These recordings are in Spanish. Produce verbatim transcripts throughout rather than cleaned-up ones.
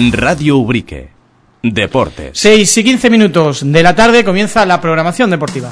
Radio Ubrique. Deportes. seis y quince minutos de la tarde comienza la programación deportiva.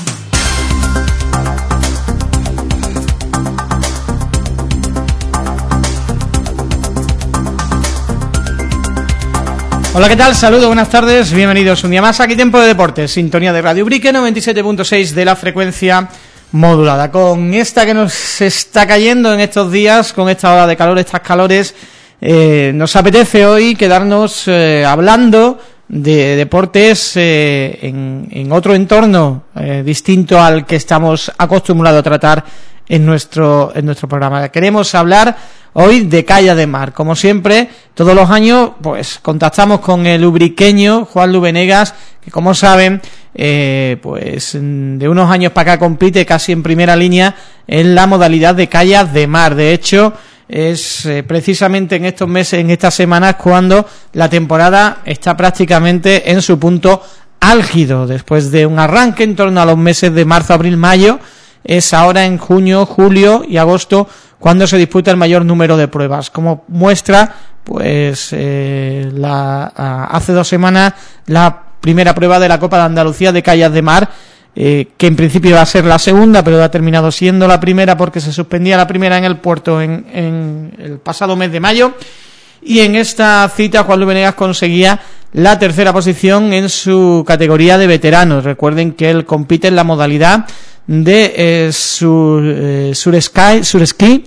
Hola, ¿qué tal? Saludos, buenas tardes, bienvenidos un día más aquí Tiempo de Deportes, sintonía de Radio Ubrique, noventa y siete punto seis de la frecuencia modulada. Con esta que nos está cayendo en estos días, con esta ola de calor, estas calores, eh, nos apetece hoy quedarnos eh, hablando de deportes eh, en, en otro entorno eh, distinto al que estamos acostumbrados a tratar en nuestro en nuestro programa. Queremos hablar hoy de Caya de Mar. Como siempre, todos los años pues contactamos con el ubriqueño Juanlu Venegas, que como saben, eh, pues de unos años para acá compite casi en primera línea en la modalidad de Caya de Mar. De hecho, es eh, precisamente en estos meses, en estas semanas, cuando la temporada está prácticamente en su punto álgido, después de un arranque en torno a los meses de marzo, abril, mayo. Es ahora en junio, julio y agosto cuando se disputa el mayor número de pruebas. Como muestra, pues eh, la, hace dos semanas la primera prueba de la Copa de Andalucía de Callas de Mar, eh, que en principio iba a ser la segunda, pero ha terminado siendo la primera porque se suspendía la primera en el puerto en, en el pasado mes de mayo. Y en esta cita Juanlu Venegas conseguía la tercera posición en su categoría de veteranos. Recuerden que él compite en la modalidad de eh, sur, eh, suresky, suresquí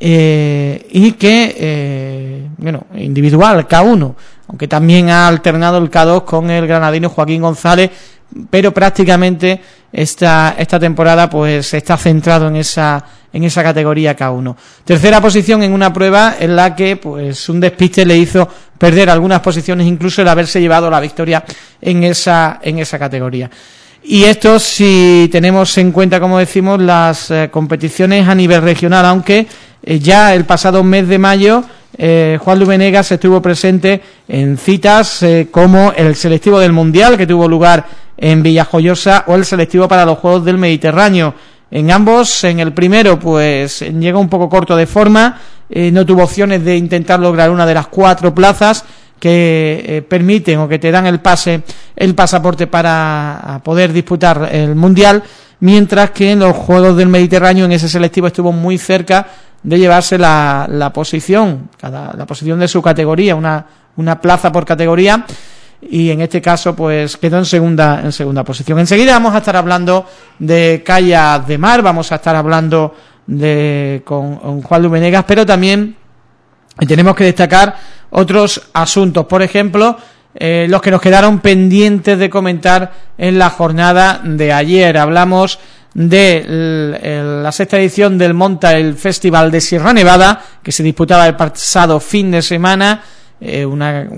eh, y que, eh, bueno, individual, K uno, aunque también ha alternado el K dos con el granadino Joaquín González, pero prácticamente esta esta temporada pues está centrado en esa en esa categoría K uno. Tercera posición en una prueba en la que pues un despiste le hizo perder algunas posiciones, incluso el haberse llevado la victoria en esa en esa categoría. Y esto si tenemos en cuenta, como decimos, las eh, competiciones a nivel regional, aunque eh, ya el pasado mes de mayo eh, Juanlu Venegas estuvo presente en citas eh, como el selectivo del Mundial, que tuvo lugar en Villajoyosa, o el selectivo para los Juegos del Mediterráneo. En ambos, en el primero, pues llegó un poco corto de forma, eh, no tuvo opciones de intentar lograr una de las cuatro plazas que eh, permiten o que te dan el pase, el pasaporte para poder disputar el Mundial, mientras que en los Juegos del Mediterráneo, en ese selectivo, estuvo muy cerca de llevarse la, la posición, cada, la posición de su categoría, una, una plaza por categoría, y en este caso pues quedó en segunda en segunda posición. Enseguida vamos a estar hablando de Caya de Mar, vamos a estar hablando de con, con Juanlu Venegas, pero también tenemos que destacar otros asuntos, por ejemplo, eh, los que nos quedaron pendientes de comentar en la jornada de ayer. Hablamos de el, el, la sexta edición del Monta el Festival de Sierra Nevada, que se disputaba el pasado fin de semana, eh, una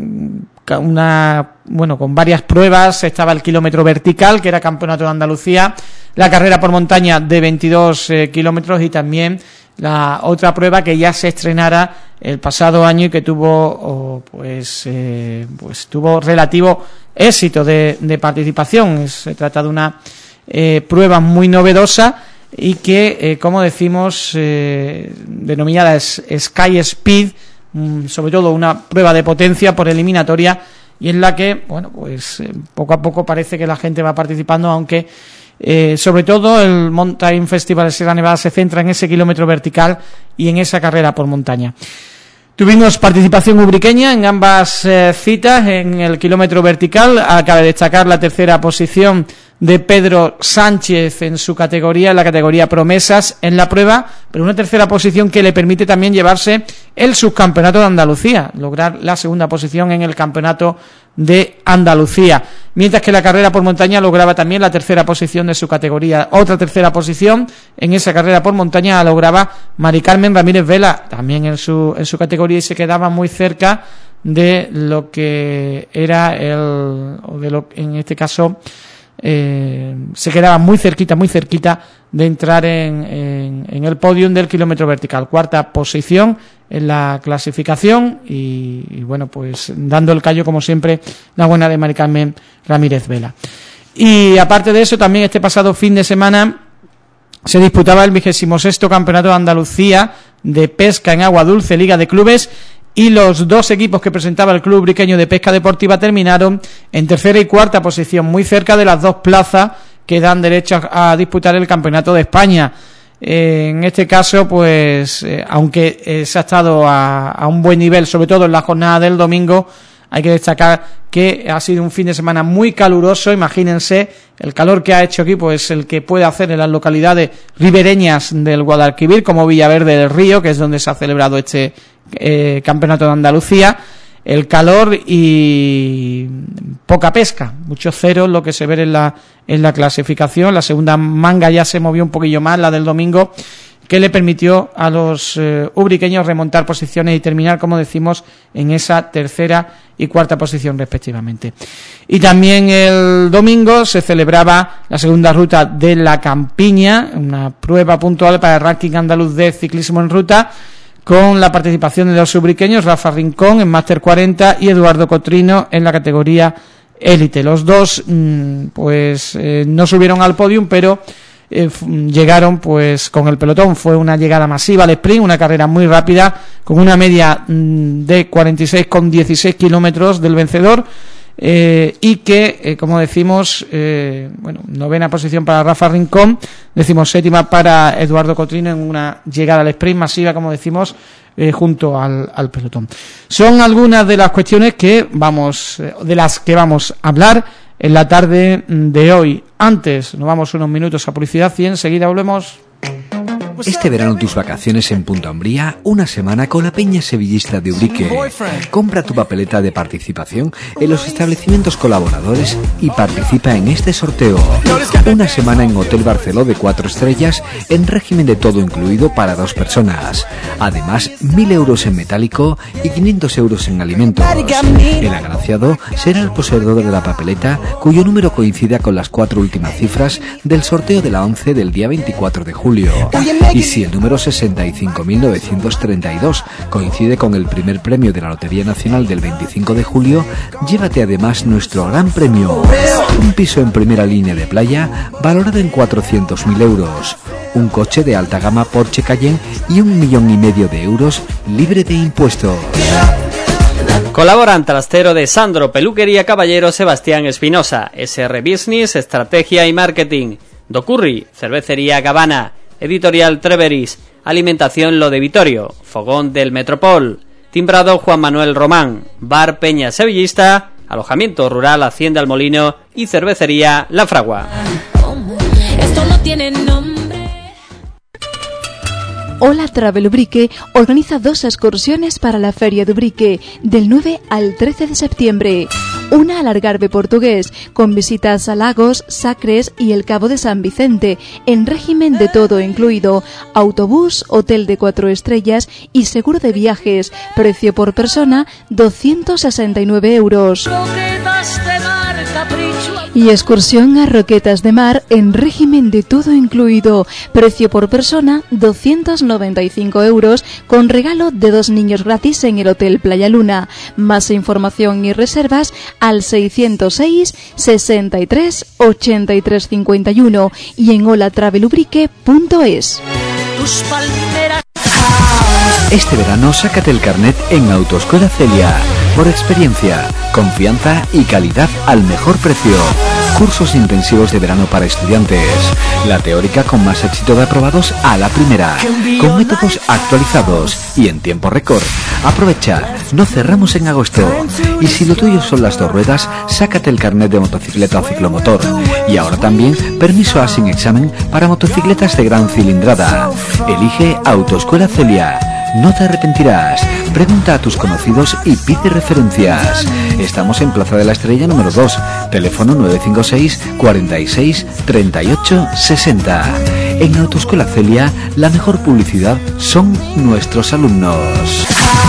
una bueno con varias pruebas. Estaba el kilómetro vertical, que era campeonato de Andalucía, la carrera por montaña de veintidós eh, kilómetros, y también la otra prueba que ya se estrenara el pasado año y que tuvo oh, pues eh, pues tuvo relativo éxito de, de participación. Se trata de una eh, prueba muy novedosa y que, eh, como decimos, eh, denominada Sky Speed, sobre todo una prueba de potencia por eliminatoria, y en la que, bueno, pues eh, poco a poco parece que la gente va participando, aunque eh, sobre todo el Mountain Festival de Sierra Nevada se centra en ese kilómetro vertical y en esa carrera por montaña. Tuvimos participación ubriqueña en ambas eh, citas. En el kilómetro vertical acaba de destacar la tercera posición de Pedro Sánchez en su categoría, en la categoría promesas en la prueba, pero una tercera posición que le permite también llevarse el subcampeonato de Andalucía, lograr la segunda posición en el campeonato de Andalucía, mientras que la carrera por montaña lograba también la tercera posición de su categoría. Otra tercera posición en esa carrera por montaña la lograba Mari Carmen Ramírez Vela, también en su en su categoría, y se quedaba muy cerca de lo que era el, o de lo en este caso Eh, se quedaba muy cerquita, muy cerquita de entrar en, en, en el podium del kilómetro vertical. Cuarta posición en la clasificación y, y bueno, pues dando el callo como siempre la buena de Mari Carmen Ramírez Vela. Y aparte de eso, también este pasado fin de semana se disputaba el vigésimo sexto Campeonato de Andalucía de Pesca en Agua Dulce, Liga de Clubes, y los dos equipos que presentaba el Club Ubriqueño de Pesca Deportiva terminaron en tercera y cuarta posición, muy cerca de las dos plazas que dan derecho a, a disputar el Campeonato de España. Eh, en este caso, pues, eh, aunque eh, se ha estado a, a un buen nivel, sobre todo en la jornada del domingo, hay que destacar que ha sido un fin de semana muy caluroso. Imagínense el calor que ha hecho aquí, pues el que puede hacer en las localidades ribereñas del Guadalquivir, como Villaverde del Río, que es donde se ha celebrado este eh, Campeonato de Andalucía. El calor y poca pesca, muchos ceros lo que se ve en la en la clasificación. La segunda manga ya se movió un poquillo más, la del domingo, que le permitió a los eh, ubriqueños remontar posiciones y terminar, como decimos, en esa tercera y cuarta posición respectivamente. Y también el domingo se celebraba la segunda ruta de la Campiña, una prueba puntual para el ranking andaluz de ciclismo en ruta, con la participación de dos ubriqueños, Rafa Rincón en Máster cuarenta y Eduardo Cotrino en la categoría élite. Los dos mmm, pues eh, no subieron al podium, pero eh, llegaron pues con el pelotón. Fue una llegada masiva al sprint, una carrera muy rápida, con una media mmm, de cuarenta y seis coma dieciséis kilómetros del vencedor. Eh, y que, eh, como decimos, eh, bueno, novena posición para Rafa Rincón, decimoséptima para Eduardo Cotrino en una llegada al sprint masiva, como decimos, eh, junto al, al pelotón. Son algunas de las cuestiones que vamos, eh, de las que vamos a hablar en la tarde de hoy. Antes, nos vamos unos minutos a publicidad y enseguida volvemos. Este verano tus vacaciones en Punta Umbría, una semana con la Peña Sevillista de Ubrique. Compra tu papeleta de participación en los establecimientos colaboradores y participa en este sorteo. Una semana en Hotel Barceló de cuatro estrellas en régimen de todo incluido para dos personas. Además, mil euros en metálico y quinientos euros en alimentos. El agraciado será el poseedor de la papeleta cuyo número coincida con las cuatro últimas cifras del sorteo de la once del día veinticuatro de julio. Y si el número sesenta y cinco mil novecientos treinta y dos coincide con el primer premio de la Lotería Nacional del veinticinco de julio, llévate además nuestro gran premio: un piso en primera línea de playa valorado en cuatrocientos mil euros, un coche de alta gama Porsche Cayenne y un millón y medio de euros libre de impuestos. Colaboran Trastero de Sandro, Peluquería Caballero Sebastián Espinosa, S R Business, Estrategia y Marketing, Docurri, Cervecería Gavana, Editorial Treveris, Alimentación Lo de Vitorio, Fogón del Metropol, Timbrado Juan Manuel Román, Bar Peña Sevillista, Alojamiento Rural Hacienda El Molino y Cervecería La Fragua. Esto no tiene nombre. Hola Travel Ubrique organiza dos excursiones para la Feria de Ubrique del nueve al trece de septiembre. Una al Algarve portugués, con visitas a Lagos, Sacres y el Cabo de San Vicente, en régimen de todo incluido, autobús, hotel de cuatro estrellas y seguro de viajes, precio por persona doscientos sesenta y nueve euros. Y excursión a Roquetas de Mar en régimen de todo incluido, precio por persona doscientos noventa y cinco euros, con regalo de dos niños gratis en el Hotel Playa Luna. Más información y reservas al seiscientos seis, sesenta y tres, ochenta y tres cincuenta y uno y en hola travel ubrique punto es. Este verano sácate el carnet en Autoescuela Celia. Por experiencia, confianza y calidad al mejor precio. Cursos intensivos de verano para estudiantes. La teórica con más éxito de aprobados a la primera. Con métodos actualizados y en tiempo récord. Aprovecha, no cerramos en agosto. Y si lo tuyo son las dos ruedas, sácate el carnet de motocicleta o ciclomotor. Y ahora también permiso A sin examen para motocicletas de gran cilindrada. Elige Autoescuela Celia. No te arrepentirás. Pregunta a tus conocidos y pide referencias. Estamos en Plaza de la Estrella número dos. Teléfono nueve cinco seis, cuarenta y seis, treinta y ocho, sesenta. En Autoescuela Celia, la mejor publicidad son nuestros alumnos.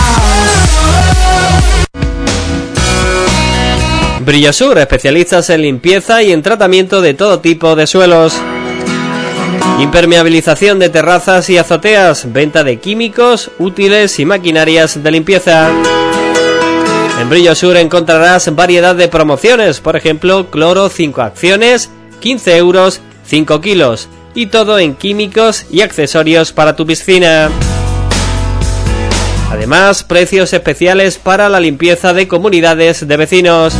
Brillosur, especialistas en limpieza y en tratamiento de todo tipo de suelos. Impermeabilización de terrazas y azoteas, venta de químicos, útiles y maquinarias de limpieza. En Brillosur encontrarás variedad de promociones, por ejemplo, cloro cinco acciones, quince euros, cinco kilos, y todo en químicos y accesorios para tu piscina. Además, precios especiales para la limpieza de comunidades de vecinos.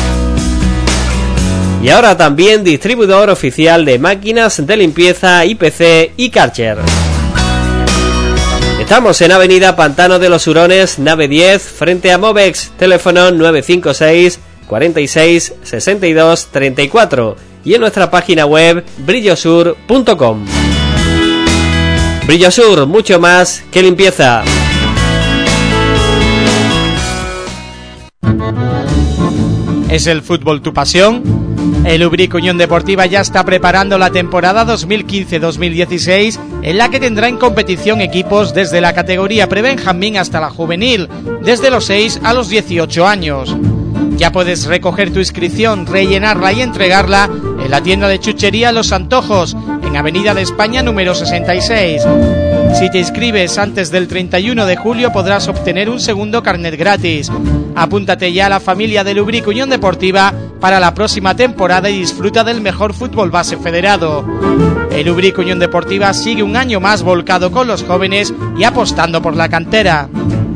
Y ahora también distribuidor oficial de máquinas de limpieza I P C y Karcher. Estamos en Avenida Pantano de los Hurones, nave diez, frente a Movex, teléfono nueve cinco seis, cuarenta y seis, sesenta y dos, treinta y cuatro y en nuestra página web brillosur punto com. Brillosur, mucho más que limpieza. ¿Es el fútbol tu pasión? El Ubrique Unión Deportiva ya está preparando la temporada dos mil quince dos mil dieciséis, en la que tendrá en competición equipos desde la categoría prebenjamín hasta la juvenil, desde los seis a los dieciocho años. Ya puedes recoger tu inscripción, rellenarla y entregarla en la tienda de chuchería Los Antojos, en Avenida de España número sesenta y seis. Si te inscribes antes del treinta y uno de julio podrás obtener un segundo carnet gratis. Apúntate ya a la familia del Ubrique Unión Deportiva para la próxima temporada y disfruta del mejor fútbol base federado. El Ubrique Unión Deportiva sigue un año más volcado con los jóvenes y apostando por la cantera.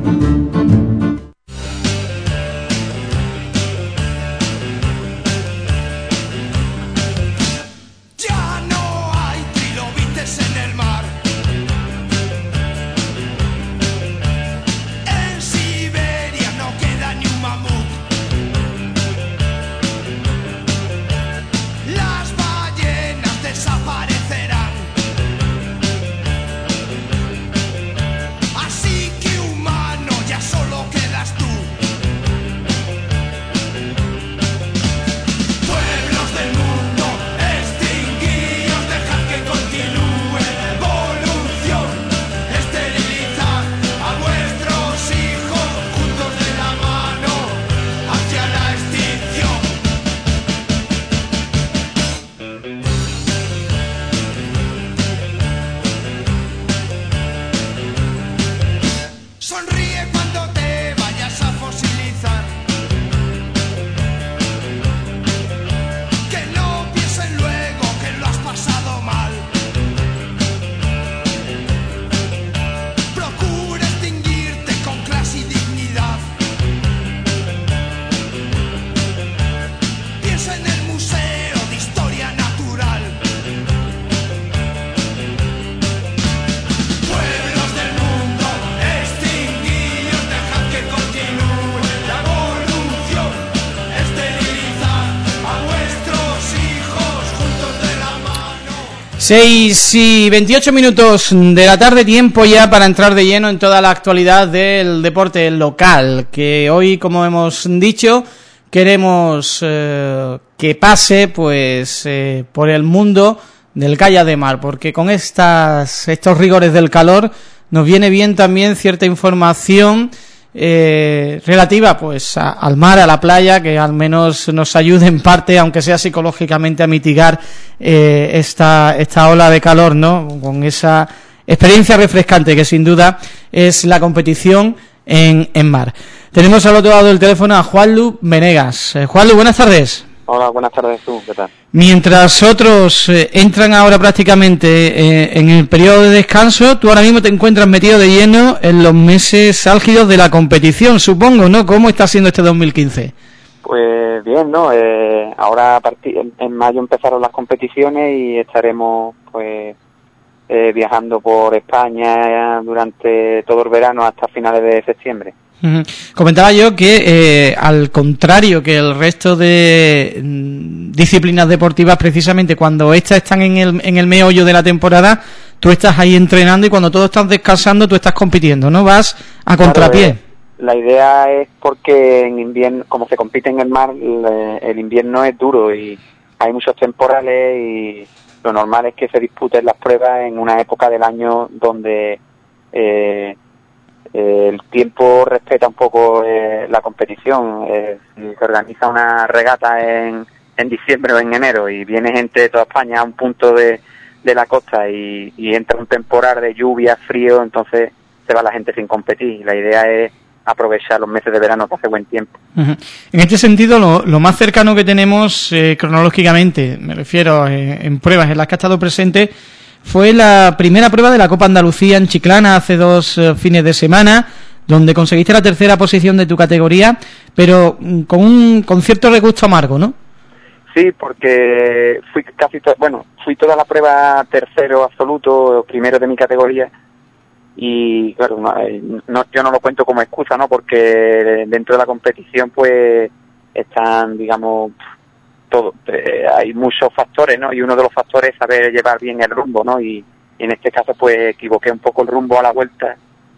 seis y veintiocho minutos de la tarde, tiempo ya para entrar de lleno en toda la actualidad del deporte local, que hoy, como hemos dicho, queremos eh, que pase pues eh, por el mundo del Calla de Mar, porque con estas estos rigores del calor nos viene bien también cierta información eh, relativa pues a, al mar, a la playa, que al menos nos ayude en parte, aunque sea psicológicamente, a mitigar eh, esta esta ola de calor, ¿no? Con esa experiencia refrescante que sin duda es la competición en, en mar. Tenemos al otro lado del teléfono a Juanlu Venegas. Eh, Juanlu, buenas tardes. Hola, buenas tardes, tú, ¿qué tal? Mientras otros eh, entran ahora prácticamente eh, en el periodo de descanso, tú ahora mismo te encuentras metido de lleno en los meses álgidos de la competición, supongo, ¿no? ¿Cómo está siendo este dos mil quince? Pues bien, ¿no? Eh, ahora a partir en, en mayo empezaron las competiciones y estaremos pues eh, viajando por España durante todo el verano hasta finales de septiembre. Uh-huh. Comentaba yo que eh, al contrario que el resto de mm, disciplinas deportivas, precisamente cuando estas están en el en el meollo de la temporada, tú estás ahí entrenando y cuando todos están descansando tú estás compitiendo, ¿no? Vas a contrapié. Claro, eh, la idea es porque en invierno, como se compite en el mar, el, el invierno es duro y hay muchos temporales y lo normal es que se disputen las pruebas en una época del año donde eh, Eh, el tiempo respeta un poco eh, la competición. Eh, si se organiza una regata en, en diciembre o en enero y viene gente de toda España a un punto de, de la costa y, y entra un temporal de lluvia, frío, entonces se va la gente sin competir. La idea es aprovechar los meses de verano que hace buen tiempo. Uh-huh. En este sentido, lo, lo más cercano que tenemos eh, cronológicamente, me refiero eh, en pruebas en las que ha estado presente, fue la primera prueba de la Copa Andalucía en Chiclana hace dos eh, fines de semana, donde conseguiste la tercera posición de tu categoría, pero con un con cierto regusto amargo, ¿no? Sí, porque fui casi to- bueno, fui toda la prueba tercero absoluto, primero de mi categoría, y claro, no, no, yo no lo cuento como excusa, ¿no? Porque dentro de la competición pues están, digamos, todo, eh, hay muchos factores, ¿no? Y uno de los factores es saber llevar bien el rumbo, ¿no? Y, y en este caso pues equivoqué un poco el rumbo a la vuelta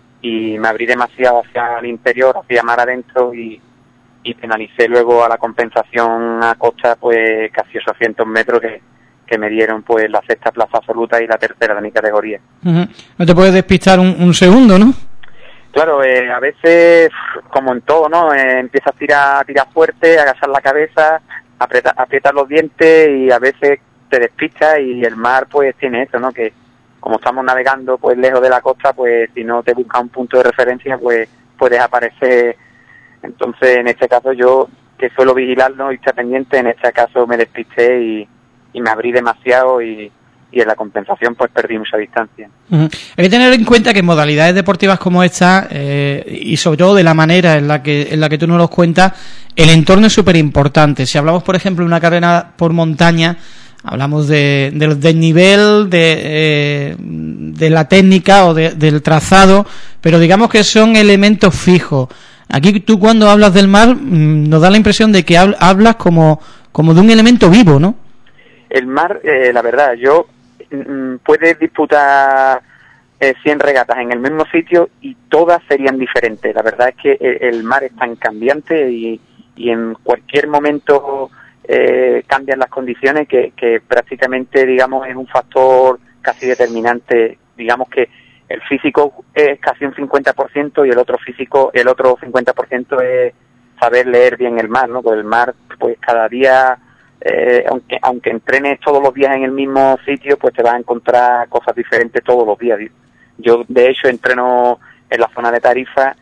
y me abrí demasiado hacia el interior, hacia mar adentro y y penalicé luego a la compensación a costa pues casi ochocientos metros que, que me dieron pues la sexta plaza absoluta y la tercera de mi categoría. Uh-huh. No te puedes despistar un, un segundo, ¿no? Claro, eh, a veces, como en todo, ¿no? Eh, empiezas a tirar, a tirar fuerte, a agachar la cabeza, apretar, aprietar los dientes y a veces te despistas y el mar pues tiene eso, ¿no? Que como estamos navegando pues lejos de la costa, pues si no te buscas un punto de referencia pues puedes aparecer. Entonces, en este caso, yo, que suelo vigilarlo y estar pendiente, en este caso me despisté y, y me abrí demasiado y, y en la compensación, pues perdí mucha distancia. Uh-huh. Hay que tener en cuenta que en modalidades deportivas como esta, eh, y sobre todo de la manera en la que en la que tú nos los cuentas, el entorno es súper importante. Si hablamos, por ejemplo, de una carrera por montaña, hablamos de, de del nivel, de, eh, de la técnica o de, del trazado, pero digamos que son elementos fijos. Aquí tú cuando hablas del mar mmm, nos da la impresión de que hablas como, como de un elemento vivo, ¿no? El mar, eh, la verdad, yo mmm, puedes disputar eh, cien regatas en el mismo sitio y todas serían diferentes. La verdad es que el, el mar es tan cambiante y, y en cualquier momento eh, cambian las condiciones que, que prácticamente, digamos, es un factor casi determinante. Digamos que el físico es casi un cincuenta por ciento y el otro físico, el otro cincuenta por ciento es saber leer bien el mar, ¿no? Porque el mar, pues cada día, eh, aunque aunque entrenes todos los días en el mismo sitio, pues te vas a encontrar cosas diferentes todos los días. Yo, de hecho, entreno en la zona de Tarifa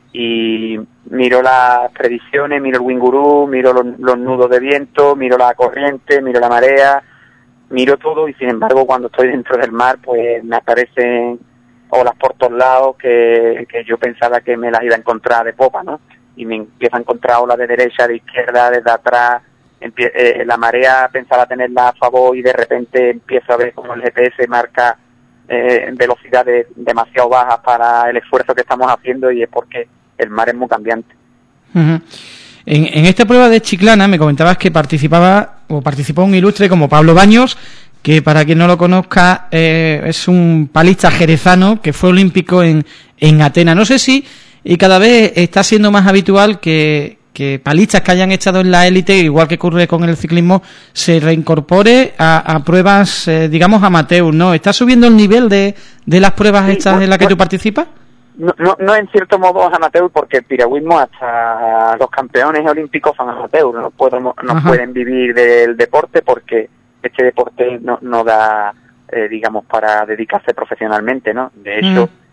y miro las predicciones, miro el Winguru, miro los, los nudos de viento, miro la corriente, miro la marea, miro todo y sin embargo cuando estoy dentro del mar, pues me aparecen olas por todos lados que, que yo pensaba que me las iba a encontrar de popa, ¿no? Y me empiezo a encontrar olas de derecha, de izquierda, desde atrás, empie- eh, la marea pensaba tenerla a favor y de repente empiezo a ver como el G P S marca eh, velocidades demasiado bajas para el esfuerzo que estamos haciendo y es porque el mar es muy cambiante. Uh-huh. En, en esta prueba de Chiclana me comentabas que participaba o participó un ilustre como Pablo Baños, que para quien no lo conozca eh, es un palista jerezano que fue olímpico en, en Atenas. No sé si y cada vez está siendo más habitual que, que palistas que hayan estado en la élite, igual que ocurre con el ciclismo, se reincorpore a, a pruebas, eh, digamos, amateur, ¿no? ¿Está subiendo el nivel de, de las pruebas Sí, estas bueno, en las que bueno, tú participas? No, no, no en cierto modo es amateur porque el piragüismo hasta los campeones olímpicos son amateur, no podemos, no Ajá. pueden vivir del deporte porque este deporte no, no da, eh, digamos, para dedicarse profesionalmente, ¿no? De hecho, Mm.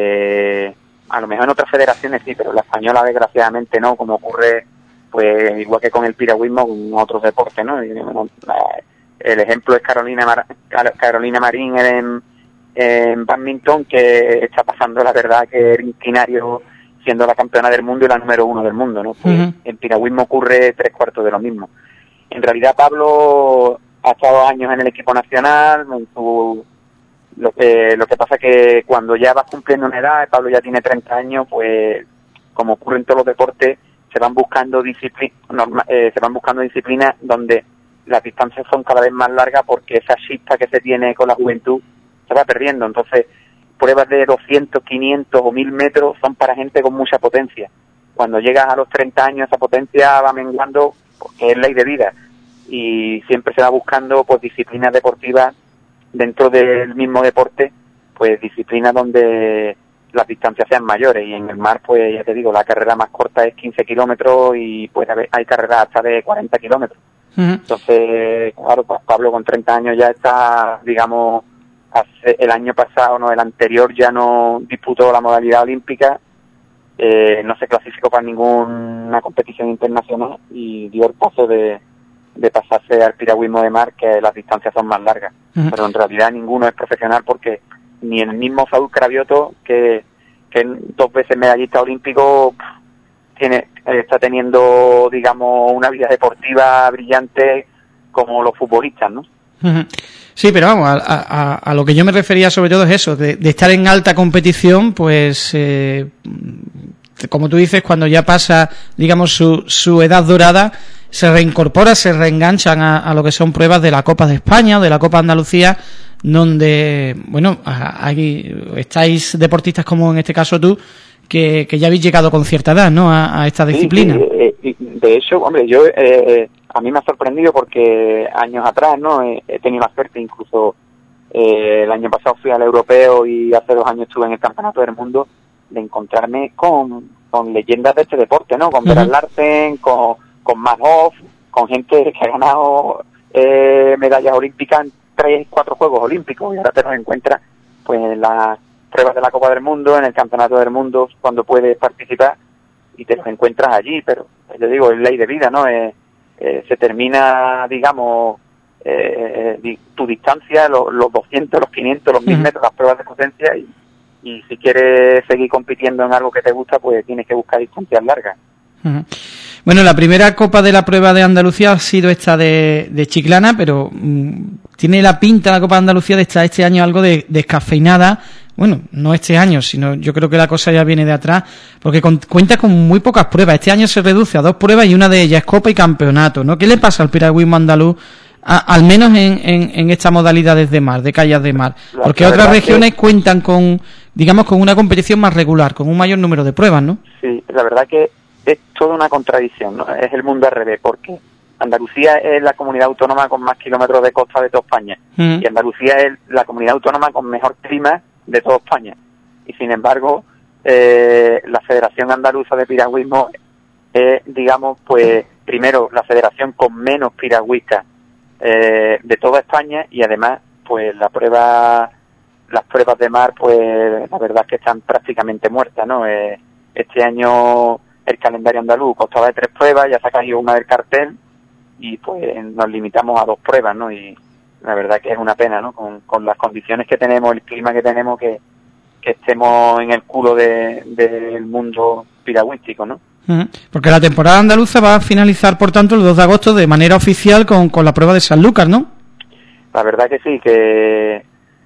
eh, a lo mejor en otras federaciones sí, pero la española desgraciadamente no, como ocurre, pues igual que con el piragüismo, con otros deportes, ¿no? Y, bueno, la- el ejemplo es Carolina Mar- Car- Carolina Marín en, en badminton, que está pasando, la verdad, que es inclinario siendo la campeona del mundo y la número uno del mundo, ¿no? Pues Ujú. en piragüismo ocurre tres cuartos de lo mismo. En realidad Pablo ha estado años en el equipo nacional, en su, lo que lo que pasa que cuando ya vas cumpliendo una edad, Pablo ya tiene treinta años, pues como ocurre en todos los deportes, se van buscando disciplinas, eh, se van buscando disciplinas donde las distancias son cada vez más largas porque esa chispa que se tiene con la juventud se va perdiendo. Entonces, pruebas de doscientos, quinientos o mil metros son para gente con mucha potencia. Cuando llegas a los treinta años, esa potencia va menguando porque es ley de vida. Y siempre se va buscando pues disciplinas deportivas dentro del mismo deporte, pues disciplinas donde las distancias sean mayores. Y en el mar, pues ya te digo, la carrera más corta es quince kilómetros y pues hay carreras hasta de cuarenta kilómetros. Uh-huh. Entonces, claro, pues Pablo con treinta años ya está, digamos, hace, el año pasado, no, el anterior ya no disputó la modalidad olímpica, eh, no se clasificó para ninguna competición internacional y dio el paso de, de pasarse al piragüismo de mar, que las distancias son más largas. Uh-huh. Pero en realidad ninguno es profesional porque ni el mismo Saúl Cravioto, que, que dos veces medallista olímpico, tiene está teniendo, digamos, una vida deportiva brillante como los futbolistas, ¿no? Sí, pero vamos, a, a, a lo que yo me refería sobre todo es eso, de, de estar en alta competición, pues, eh, como tú dices, cuando ya pasa, digamos, su, su edad dorada, se reincorpora, se reenganchan a, a lo que son pruebas de la Copa de España o de la Copa de Andalucía, donde, bueno, aquí estáis deportistas como en este caso tú, que, que ya habéis llegado con cierta edad, ¿no?, a, a esta disciplina. Sí, sí, de hecho, hombre, yo eh, a mí me ha sorprendido porque años atrás, ¿no?, he, he tenido la suerte, incluso eh, el año pasado fui al europeo y hace dos años estuve en el Campeonato del Mundo, de encontrarme con, con leyendas de este deporte, ¿no?, con uh-huh. Beran Larsen, con, con Matt Hoff, con gente que ha ganado eh, medallas olímpicas en tres, cuatro Juegos Olímpicos, y ahora te los encuentras pues en las pruebas de la Copa del Mundo, en el Campeonato del Mundo, cuando puedes participar, y te los encuentras allí, pero yo digo, es ley de vida, ¿no? Eh, eh, se termina, digamos, eh, di, tu distancia, lo, los doscientos, los quinientos, los mil uh-huh. metros, las pruebas de potencia, y, y si quieres seguir compitiendo en algo que te gusta, pues tienes que buscar distancias largas. Uh-huh. Bueno, la primera Copa de la Prueba de Andalucía ha sido esta de, de Chiclana, pero mmm, tiene la pinta la Copa de Andalucía de estar este año algo de, descafeinada. Bueno, no este año, sino yo creo que la cosa ya viene de atrás, porque con, cuenta con muy pocas pruebas. Este año se reduce a dos pruebas y una de ellas es Copa y Campeonato, ¿no? ¿Qué le pasa al piragüismo andaluz, a, al menos en, en, en estas modalidades de mar, de calles de mar? Porque otras regiones que... cuentan con, digamos, con una competición más regular, con un mayor número de pruebas, ¿no? Sí, la verdad que es toda una contradicción, ¿no? Es el mundo al revés, porque Andalucía es la comunidad autónoma con más kilómetros de costa de toda España, mm. y Andalucía es la comunidad autónoma con mejor clima de toda España, y sin embargo eh, la Federación Andaluza de Piragüismo es, digamos, pues primero la federación con menos piragüistas eh, de toda España, y además pues la prueba las pruebas de mar, pues la verdad es que están prácticamente muertas, ¿no? Eh, este año el calendario andaluz constaba de tres pruebas, ya se ha caído una del cartel y pues nos limitamos a dos pruebas, ¿no? Y la verdad que es una pena, ¿no? Con, con las condiciones que tenemos, el clima que tenemos, que, que estemos en el culo de, del mundo piragüístico, ¿no? Porque la temporada andaluza va a finalizar, por tanto, el dos de agosto de manera oficial con, con la prueba de Sanlúcar, ¿no? La verdad que sí, que,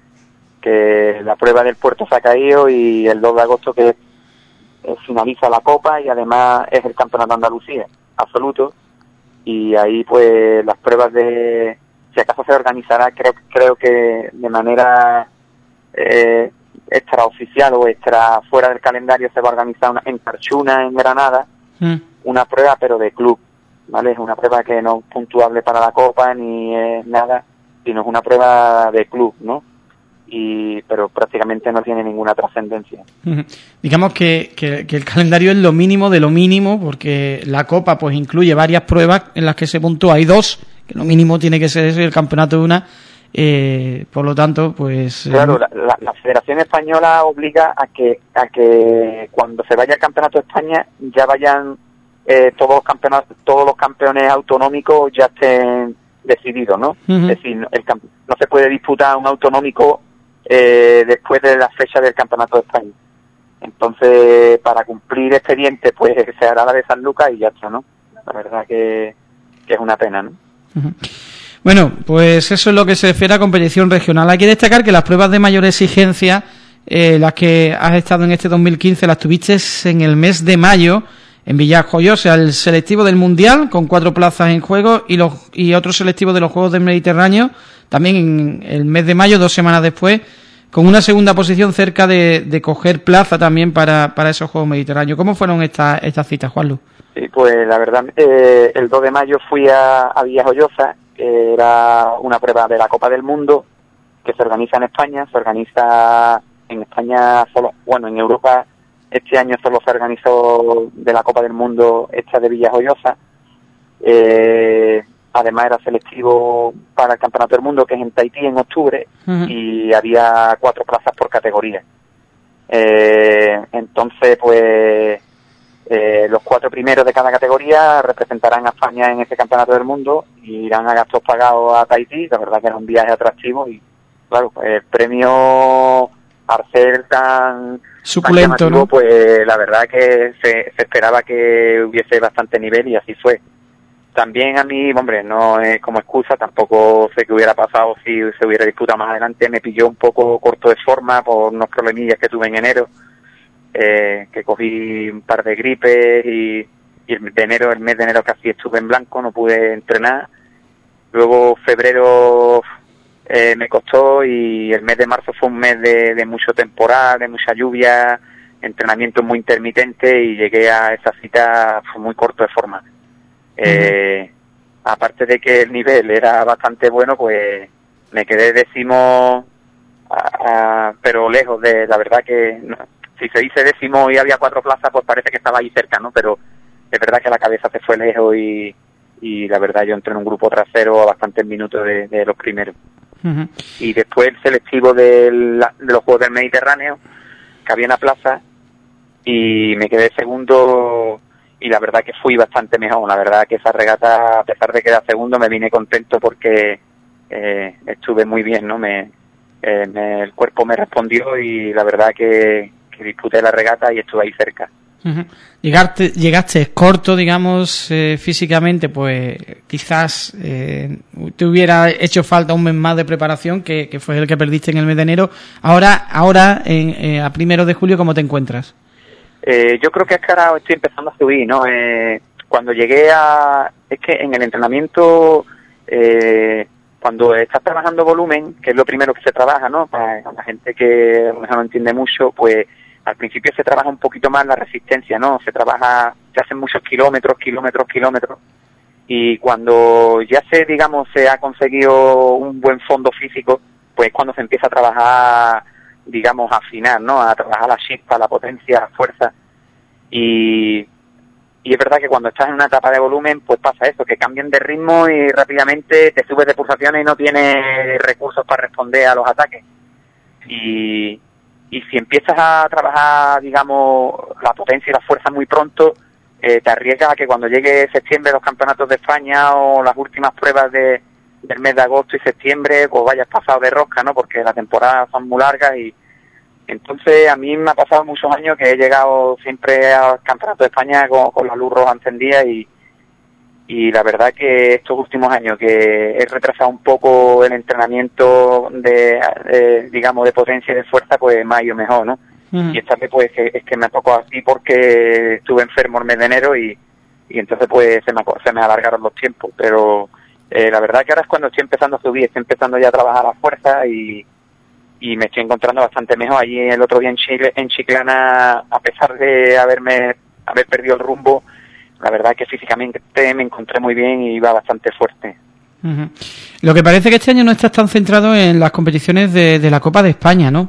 que la prueba del puerto se ha caído y el dos de agosto que finaliza la Copa y además es el Campeonato de Andalucía absoluto, y ahí pues las pruebas de, si acaso se organizará, creo creo que de manera eh, extraoficial o extra fuera del calendario, se va a organizar una, en Carchuna, en Granada, mm. una prueba pero de club, ¿vale? Es una prueba que no es puntuable para la Copa ni es nada, sino es una prueba de club, ¿no? Y pero prácticamente no tiene ninguna trascendencia. Uh-huh. Digamos que, que, que el calendario es lo mínimo de lo mínimo, porque la Copa pues incluye varias pruebas en las que se puntúa. Hay dos, que lo mínimo tiene que ser eso, y el campeonato de una. Eh, por lo tanto, pues... Claro, eh... la, la, la Federación Española obliga a que a que cuando se vaya al Campeonato de España ya vayan eh, todos los campeonatos, todos los campeones autonómicos ya estén decididos, ¿no? Uh-huh. Es decir, el, no se puede disputar un autonómico Eh, después de la fecha del Campeonato de España. Entonces, para cumplir expediente, pues se hará la de Sanlúcar y ya está, ¿no? La verdad que, que es una pena, ¿no? Uh-huh. Bueno, pues eso es lo que se refiere a competición regional. Hay que destacar que las pruebas de mayor exigencia, eh, las que has estado en este dos mil quince, las tuviste en el mes de mayo en Villajoyosa, el selectivo del Mundial, con cuatro plazas en juego, y los y otro selectivo de los Juegos del Mediterráneo, también en el mes de mayo, dos semanas después, con una segunda posición cerca de, de coger plaza también para, para esos Juegos Mediterráneos. ¿Cómo fueron estas estas citas, Juanlu? Sí, pues la verdad, eh, el dos de mayo fui a, a Villajoyosa, que era una prueba de la Copa del Mundo, que se organiza en España, se organiza en España solo, bueno, en Europa este año solo se organizó de la Copa del Mundo esta de Villajoyosa. Eh, además era selectivo para el Campeonato del Mundo, que es en Tahití en octubre, uh-huh. y había cuatro plazas por categoría. Eh, entonces, pues, eh, los cuatro primeros de cada categoría representarán a España en ese Campeonato del Mundo y irán a gastos pagados a Tahití. La verdad que era un viaje atractivo y, claro, pues, el premio al ser tan suculento, tan llamativo, ¿no? Pues la verdad que se, se esperaba que hubiese bastante nivel y así fue. También a mí, hombre, no es como excusa, tampoco sé qué hubiera pasado si se hubiera disputado más adelante. Me pilló un poco corto de forma por unos problemillas que tuve en enero, eh, que cogí un par de gripes y, y el de enero, el mes de enero casi estuve en blanco, no pude entrenar. Luego febrero eh, me costó y el mes de marzo fue un mes de, de mucho temporal, de mucha lluvia, entrenamiento muy intermitente y llegué a esa cita muy corto de forma. Eh, uh-huh. Aparte de que el nivel era bastante bueno, pues me quedé décimo, a, a, pero lejos de, la verdad que, no, si se dice décimo y había cuatro plazas, pues parece que estaba ahí cerca, ¿no? Pero es verdad que la cabeza se fue lejos y, y la verdad yo entré en un grupo trasero a bastantes minutos de, de los primeros. Uh-huh. Y después el selectivo del, de los Juegos del Mediterráneo, que había una plaza, y me quedé segundo. Y la verdad que fui bastante mejor. La verdad que esa regata, a pesar de quedar segundo, me vine contento porque eh, estuve muy bien, ¿no? Me, eh, me, el cuerpo me respondió y la verdad que, que disputé la regata y estuve ahí cerca. Uh-huh. Llegaste, llegaste corto, digamos, eh, físicamente, pues quizás eh, te hubiera hecho falta un mes más de preparación, que, que fue el que perdiste en el mes de enero. Ahora, ahora en, eh, a primero de julio, ¿cómo te encuentras? Eh, yo creo que es que ahora estoy empezando a subir, ¿no? Eh, cuando llegué a... Es que en el entrenamiento, eh, cuando estás trabajando volumen, que es lo primero que se trabaja, ¿no? Para la gente que a lo mejor no entiende mucho, pues al principio se trabaja un poquito más la resistencia, ¿no? Se trabaja, se hacen muchos kilómetros, kilómetros, kilómetros. Y cuando ya se, digamos, se ha conseguido un buen fondo físico, pues cuando se empieza a trabajar, digamos, a afinar, ¿no? A trabajar la chispa, la potencia, la fuerza. Y, y es verdad que cuando estás en una etapa de volumen, pues pasa eso, que cambian de ritmo y rápidamente te subes de pulsaciones y no tienes recursos para responder a los ataques. Y, y si empiezas a trabajar, digamos, la potencia y la fuerza muy pronto, eh, te arriesgas a que cuando llegue septiembre los campeonatos de España o las últimas pruebas de del mes de agosto y septiembre, pues vayas pasado de rosca, ¿no? Porque las temporadas son muy largas y entonces a mí me ha pasado muchos años que he llegado siempre al campeonato de España con, con la luz roja encendida y, y la verdad que estos últimos años que he retrasado un poco el entrenamiento de, de digamos, de potencia y de fuerza, pues me ha ido mejor, ¿no? Uh-huh. Y esta vez pues que, es que me tocó así porque estuve enfermo el mes de enero y, y entonces pues se me, se me alargaron los tiempos, pero Eh, la verdad que ahora es cuando estoy empezando a subir, estoy empezando ya a trabajar a la fuerza y, y me estoy encontrando bastante mejor. Allí el otro día en Chile, en Chiclana, a pesar de haberme haber perdido el rumbo, la verdad que físicamente me encontré muy bien y iba bastante fuerte. Uh-huh. Lo que parece que este año no estás tan centrado en las competiciones de, de la Copa de España, ¿no?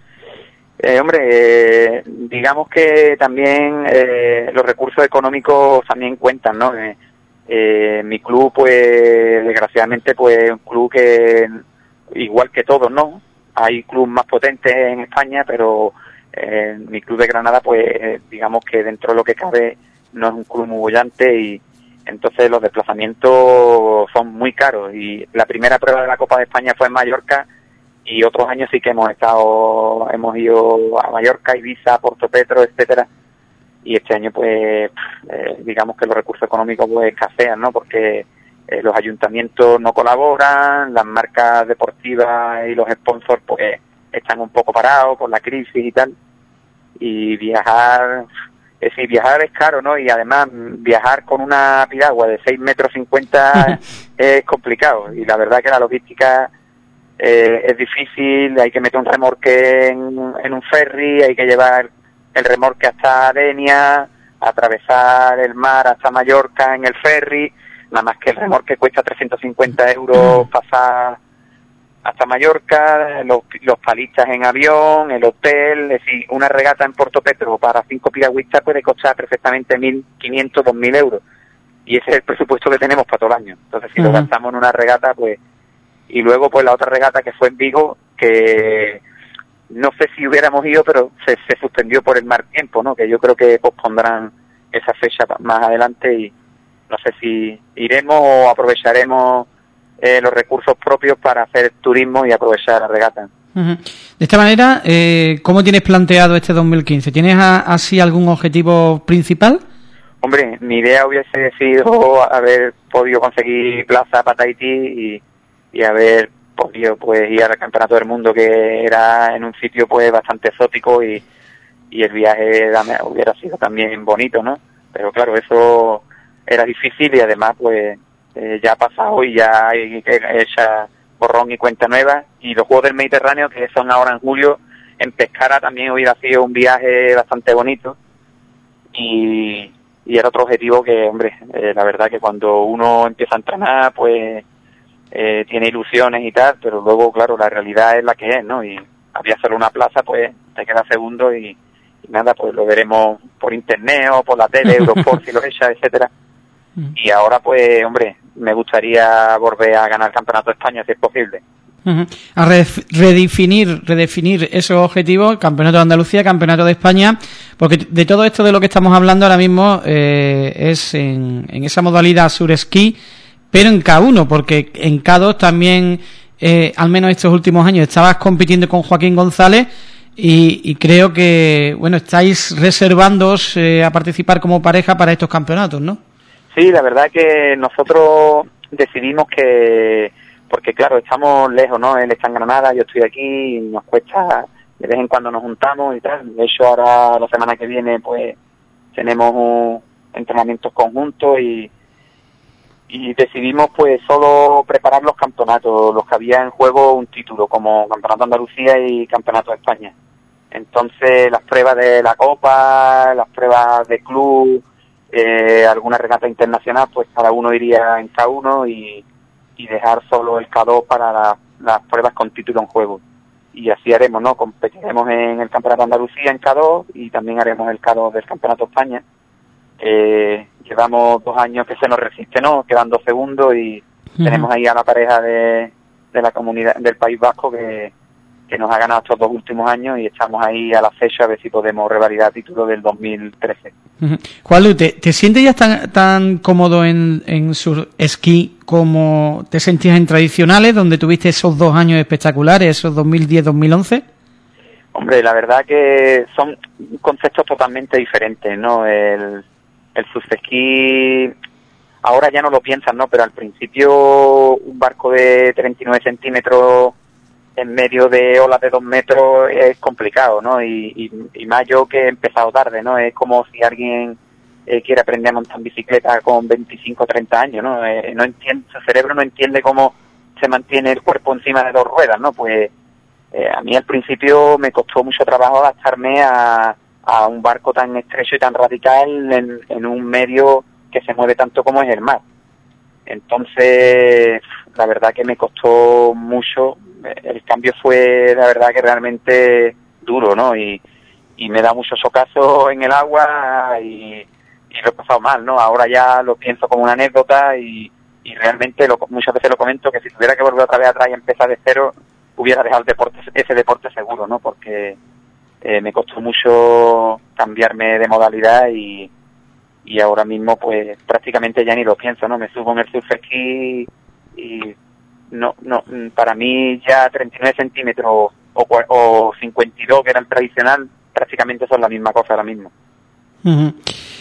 Eh, hombre, eh, digamos que también eh, los recursos económicos también cuentan, ¿no? Eh, Eh, mi club, pues, desgraciadamente, pues, es un club que, igual que todos, ¿no? Hay clubes más potentes en España, pero eh, mi club de Granada, pues, digamos que dentro de lo que cabe, no es un club muy bollante y entonces los desplazamientos son muy caros. Y la primera prueba de la Copa de España fue en Mallorca y otros años sí que hemos estado, hemos ido a Mallorca, Ibiza, Portopetro, etcétera. Y este año, pues, eh, digamos que los recursos económicos pues escasean, ¿no? Porque eh, los ayuntamientos no colaboran, las marcas deportivas y los sponsors, pues, están un poco parados por la crisis y tal. Y viajar, es decir, viajar es caro, ¿no? Y además, viajar con una piragua de seis metros cincuenta es complicado. Y la verdad que la logística eh, es difícil, hay que meter un remorque en, en un ferry, hay que llevar el remorque hasta Denia, atravesar el mar hasta Mallorca en el ferry, nada más que el remorque cuesta trescientos cincuenta euros pasar hasta Mallorca, los, los palistas en avión, el hotel, es decir, una regata en Portopetro para cinco piragüistas puede costar perfectamente mil quinientos, dos mil euros, y ese es el presupuesto que tenemos para todo el año. Entonces si uh-huh. lo gastamos en una regata, pues, y luego pues la otra regata que fue en Vigo, que no sé si hubiéramos ido, pero se, se suspendió por el mal tiempo, ¿no? Que yo creo que pospondrán esa fecha más adelante y no sé si iremos o aprovecharemos eh, los recursos propios para hacer turismo y aprovechar la regata. Uh-huh. De esta manera, eh, ¿cómo tienes planteado este dos mil quince? ¿Tienes a, así algún objetivo principal? Hombre, mi idea hubiese sido haber podido conseguir plaza para Tahití y, y haber podido pues ir al Campeonato del Mundo, que era en un sitio pues bastante exótico, y, y el viaje hubiera sido también bonito, ¿no? Pero claro, eso era difícil y además pues eh, ya ha pasado y ya hay que echar borrón y cuenta nueva. Y los Juegos del Mediterráneo, que son ahora en julio, en Pescara también hubiera sido un viaje bastante bonito, y, y era otro objetivo que, hombre, eh, la verdad que cuando uno empieza a entrenar pues eh, tiene ilusiones y tal, pero luego claro, la realidad es la que es, ¿no? Y había solo una plaza, pues te queda segundo y, y nada, pues lo veremos por internet o por la tele, Eurosport si lo echa, etcétera. Y ahora pues, hombre, me gustaría volver a ganar el Campeonato de España si es posible. Uh-huh. A re- redefinir redefinir esos objetivos, Campeonato de Andalucía, Campeonato de España, porque de todo esto de lo que estamos hablando ahora mismo eh, es en, en esa modalidad sur-esquí, pero en K uno, porque en K dos también, eh, al menos estos últimos años, estabas compitiendo con Joaquín González y, y creo que, bueno, estáis reservándoos eh, a participar como pareja para estos campeonatos, ¿no? Sí, la verdad que nosotros decidimos que, porque claro, estamos lejos, ¿no? Él está en Granada, yo estoy aquí, y nos cuesta, de vez en cuando nos juntamos y tal. De hecho, ahora la semana que viene, pues, tenemos un entrenamientos conjuntos y, y decidimos, pues, solo preparar los campeonatos, los que había en juego un título, como Campeonato de Andalucía y Campeonato de España. Entonces, las pruebas de la Copa, las pruebas de club, Eh, alguna regata internacional, pues cada uno iría en K uno y, y dejar solo el K dos para la, las pruebas con título en juego. Y así haremos, ¿no? Competiremos en el Campeonato de Andalucía en K dos y también haremos el K dos del Campeonato de España. Eh, llevamos dos años que se nos resiste, ¿no? Quedando segundos y uh-huh. tenemos ahí a la pareja de, de la comunidad del País Vasco que, que nos ha ganado estos dos últimos años y estamos ahí al acecho a ver si podemos revalidar título del dos mil trece. Juanlu, ¿te, te sientes ya tan, tan cómodo en, en sur esquí como te sentías en tradicionales, donde tuviste esos dos años espectaculares, esos dos mil diez dos mil once? Hombre, la verdad que son conceptos totalmente diferentes, ¿no? El, el surf esquí ahora ya no lo piensan, ¿no? Pero al principio un barco de treinta y nueve centímetros en medio de olas de dos metros es complicado, ¿no? Y, y, y más yo que he empezado tarde, ¿no? Es como si alguien eh, quiere aprender a montar bicicleta con veinticinco o treinta años, ¿no? Eh, no entiende, su cerebro no entiende cómo se mantiene el cuerpo encima de dos ruedas, ¿no? Pues eh, a mí al principio me costó mucho trabajo adaptarme a, a un barco tan estrecho y tan radical en, en un medio que se mueve tanto como es el mar. Entonces, la verdad que me costó mucho. El cambio fue, la verdad, que realmente duro, ¿no? Y, y me da mucho socazo en el agua y, y lo he pasado mal, ¿no? Ahora ya lo pienso como una anécdota y, y realmente lo, muchas veces lo comento que si tuviera que volver otra vez atrás y empezar de cero, hubiera dejado el deporte, ese deporte seguro, ¿no? Porque eh, me costó mucho cambiarme de modalidad y, y ahora mismo, pues, prácticamente ya ni lo pienso, ¿no? Me subo en el surf esquí y no, no, para mí ya treinta y nueve centímetros o, o cincuenta y dos, que era el tradicional, prácticamente son la misma cosa ahora mismo. Uh-huh.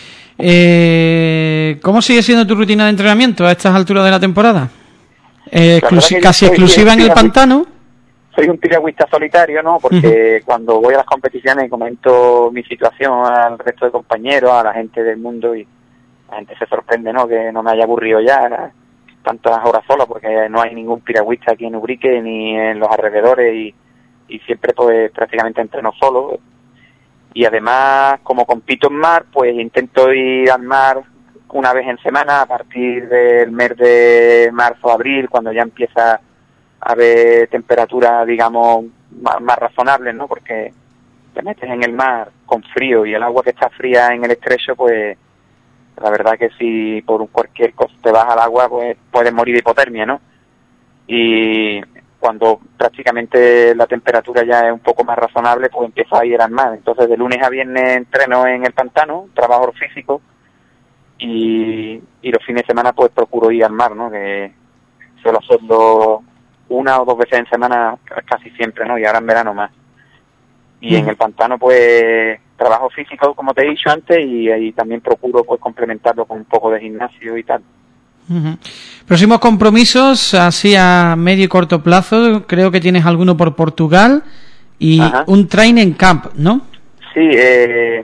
Eh, ¿Cómo sigue siendo tu rutina de entrenamiento a estas alturas de la temporada? Eh, exclusi- casi exclusiva en el pantano. Soy un piragüista solitario, ¿no? Porque uh-huh. cuando voy a las competiciones comento mi situación al resto de compañeros, a la gente del mundo, y la gente se sorprende, ¿no? Que no me haya aburrido ya tantas horas solo, porque no hay ningún piragüista aquí en Ubrique ni en los alrededores y, y siempre pues prácticamente entreno solo. Y además, como compito en mar, pues intento ir al mar una vez en semana a partir del mes de marzo o abril, cuando ya empieza a haber temperaturas, digamos, más, más razonables, ¿no? Porque te metes en el mar con frío y el agua que está fría en el estrecho, pues la verdad que si por cualquier cosa te vas al agua, pues puedes morir de hipotermia, ¿no? Y cuando prácticamente la temperatura ya es un poco más razonable, pues empiezo a ir al mar. Entonces de lunes a viernes entreno en el pantano, trabajo físico, y, y los fines de semana pues procuro ir al mar, ¿no? Que suelo hacerlo una o dos veces en semana casi siempre, ¿no? Y ahora en verano más. Y Mm. en el pantano, pues, trabajo físico, como te he dicho antes, y ahí también procuro, pues, complementarlo con un poco de gimnasio y tal. Uh-huh. Próximos compromisos, así a medio y corto plazo, creo que tienes alguno por Portugal y Ajá. un training camp, ¿no? Sí, eh,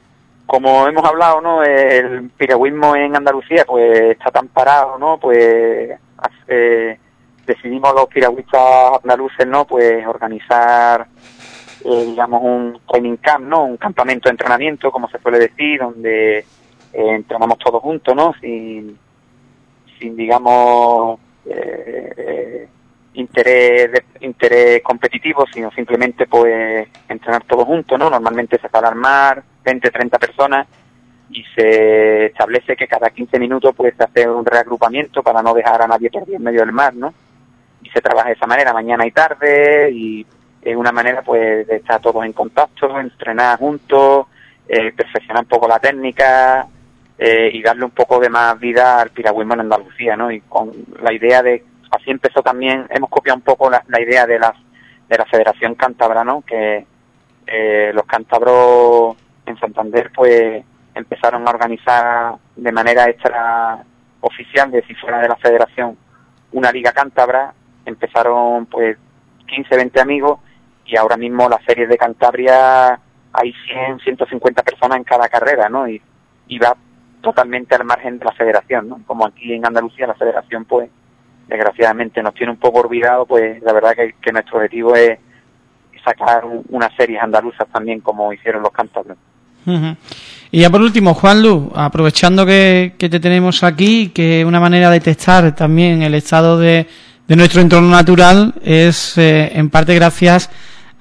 como hemos hablado, ¿no? El piragüismo en Andalucía, pues, está tan parado, ¿no? Pues, eh, decidimos los piragüistas andaluces, ¿no? Pues, organizar, eh, digamos, un training camp, ¿no? Un campamento de entrenamiento, como se suele decir, donde eh, entrenamos todos juntos, ¿no? Sin, sin digamos, eh, eh, interés de, interés competitivo, sino simplemente, pues, entrenar todos juntos, ¿no? Normalmente se para al mar, veinte, treinta personas, y se establece que cada quince minutos, pues, se hace un reagrupamiento para no dejar a nadie perdido en medio del mar, ¿no? Y se trabaja de esa manera, mañana y tarde, y es una manera, pues, de estar todos en contacto, entrenar juntos, eh, perfeccionar un poco la técnica, eh, y darle un poco de más vida al piragüismo en Andalucía, ¿no? Y con la idea de, así empezó también, hemos copiado un poco la, la idea de la, de la Federación Cántabra, ¿no? Que eh, los cántabros en Santander, pues, empezaron a organizar de manera extra oficial, de si fuera de la Federación, una liga cántabra. Empezaron, pues, quince, veinte amigos, y ahora mismo las series de Cantabria hay cien, ciento cincuenta personas en cada carrera, ¿no? Y, y va totalmente al margen de la federación, ¿no? Como aquí en Andalucía la federación, pues, desgraciadamente nos tiene un poco olvidado, pues la verdad que, que nuestro objetivo es sacar un, unas series andaluzas también, como hicieron los cántabros. Uh-huh. Y ya por último, Juanlu, aprovechando que, que te tenemos aquí, que una manera de testar también el estado de, de nuestro entorno natural es eh, en parte gracias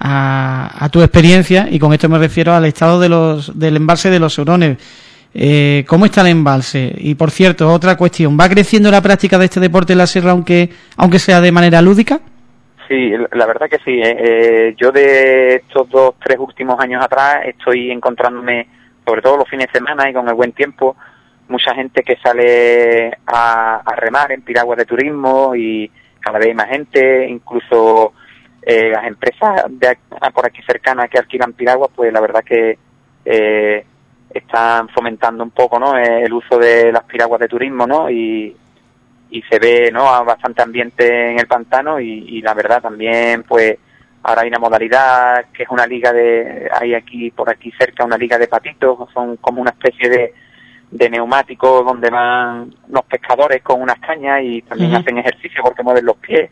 a, a tu experiencia, y con esto me refiero al estado de los del embalse de los Hurones. Eh, ¿Cómo está el embalse? Y por cierto, otra cuestión, ¿va creciendo la práctica de este deporte en la sierra, aunque aunque sea de manera lúdica? Sí, la verdad que sí. Eh, yo de estos dos, tres últimos años atrás estoy encontrándome, sobre todo los fines de semana y con el buen tiempo, mucha gente que sale a, a remar en piraguas de turismo, y cada vez hay más gente, incluso eh, las empresas de por aquí cercanas que alquilan piraguas, pues la verdad que eh, están fomentando un poco, ¿no?, el uso de las piraguas de turismo, ¿no? Y, y se ve, ¿no?, bastante ambiente en el pantano, y, y la verdad también, pues, ahora hay una modalidad que es una liga de, hay aquí, por aquí cerca, una liga de patitos, son como una especie de, de neumáticos donde van los pescadores con unas cañas y también uh-huh. hacen ejercicio porque mueven los pies.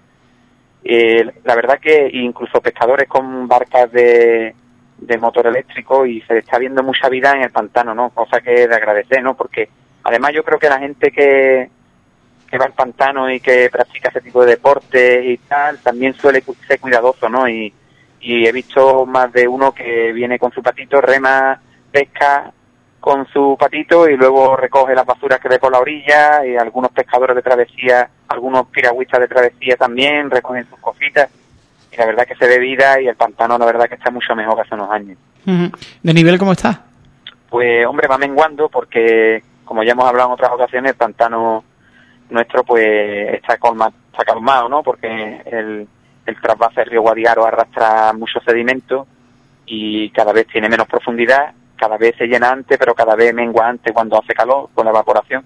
Eh, la verdad que incluso pescadores con barcas de, de motor eléctrico, y se está viendo mucha vida en el pantano, ¿no? Cosa que es de agradecer, ¿no? Porque además yo creo que la gente que, que va al pantano y que practica ese tipo de deportes y tal, también suele ser cuidadoso, ¿no? Y, y he visto más de uno que viene con su patito, rema, pesca con su patito y luego recoge las basuras que ve por la orilla, y algunos pescadores de travesía, algunos piragüistas de travesía también recogen sus cositas, y la verdad que se ve vida, y el pantano la verdad que está mucho mejor que hace unos años. Uh-huh. ¿De nivel cómo está? Pues hombre, va menguando porque, como ya hemos hablado en otras ocasiones, el pantano nuestro pues está, colma, está calmado, ¿no? Porque el, el trasvase del río Guadiaro arrastra mucho sedimento y cada vez tiene menos profundidad, cada vez se llena antes, pero cada vez mengua antes cuando hace calor con la evaporación,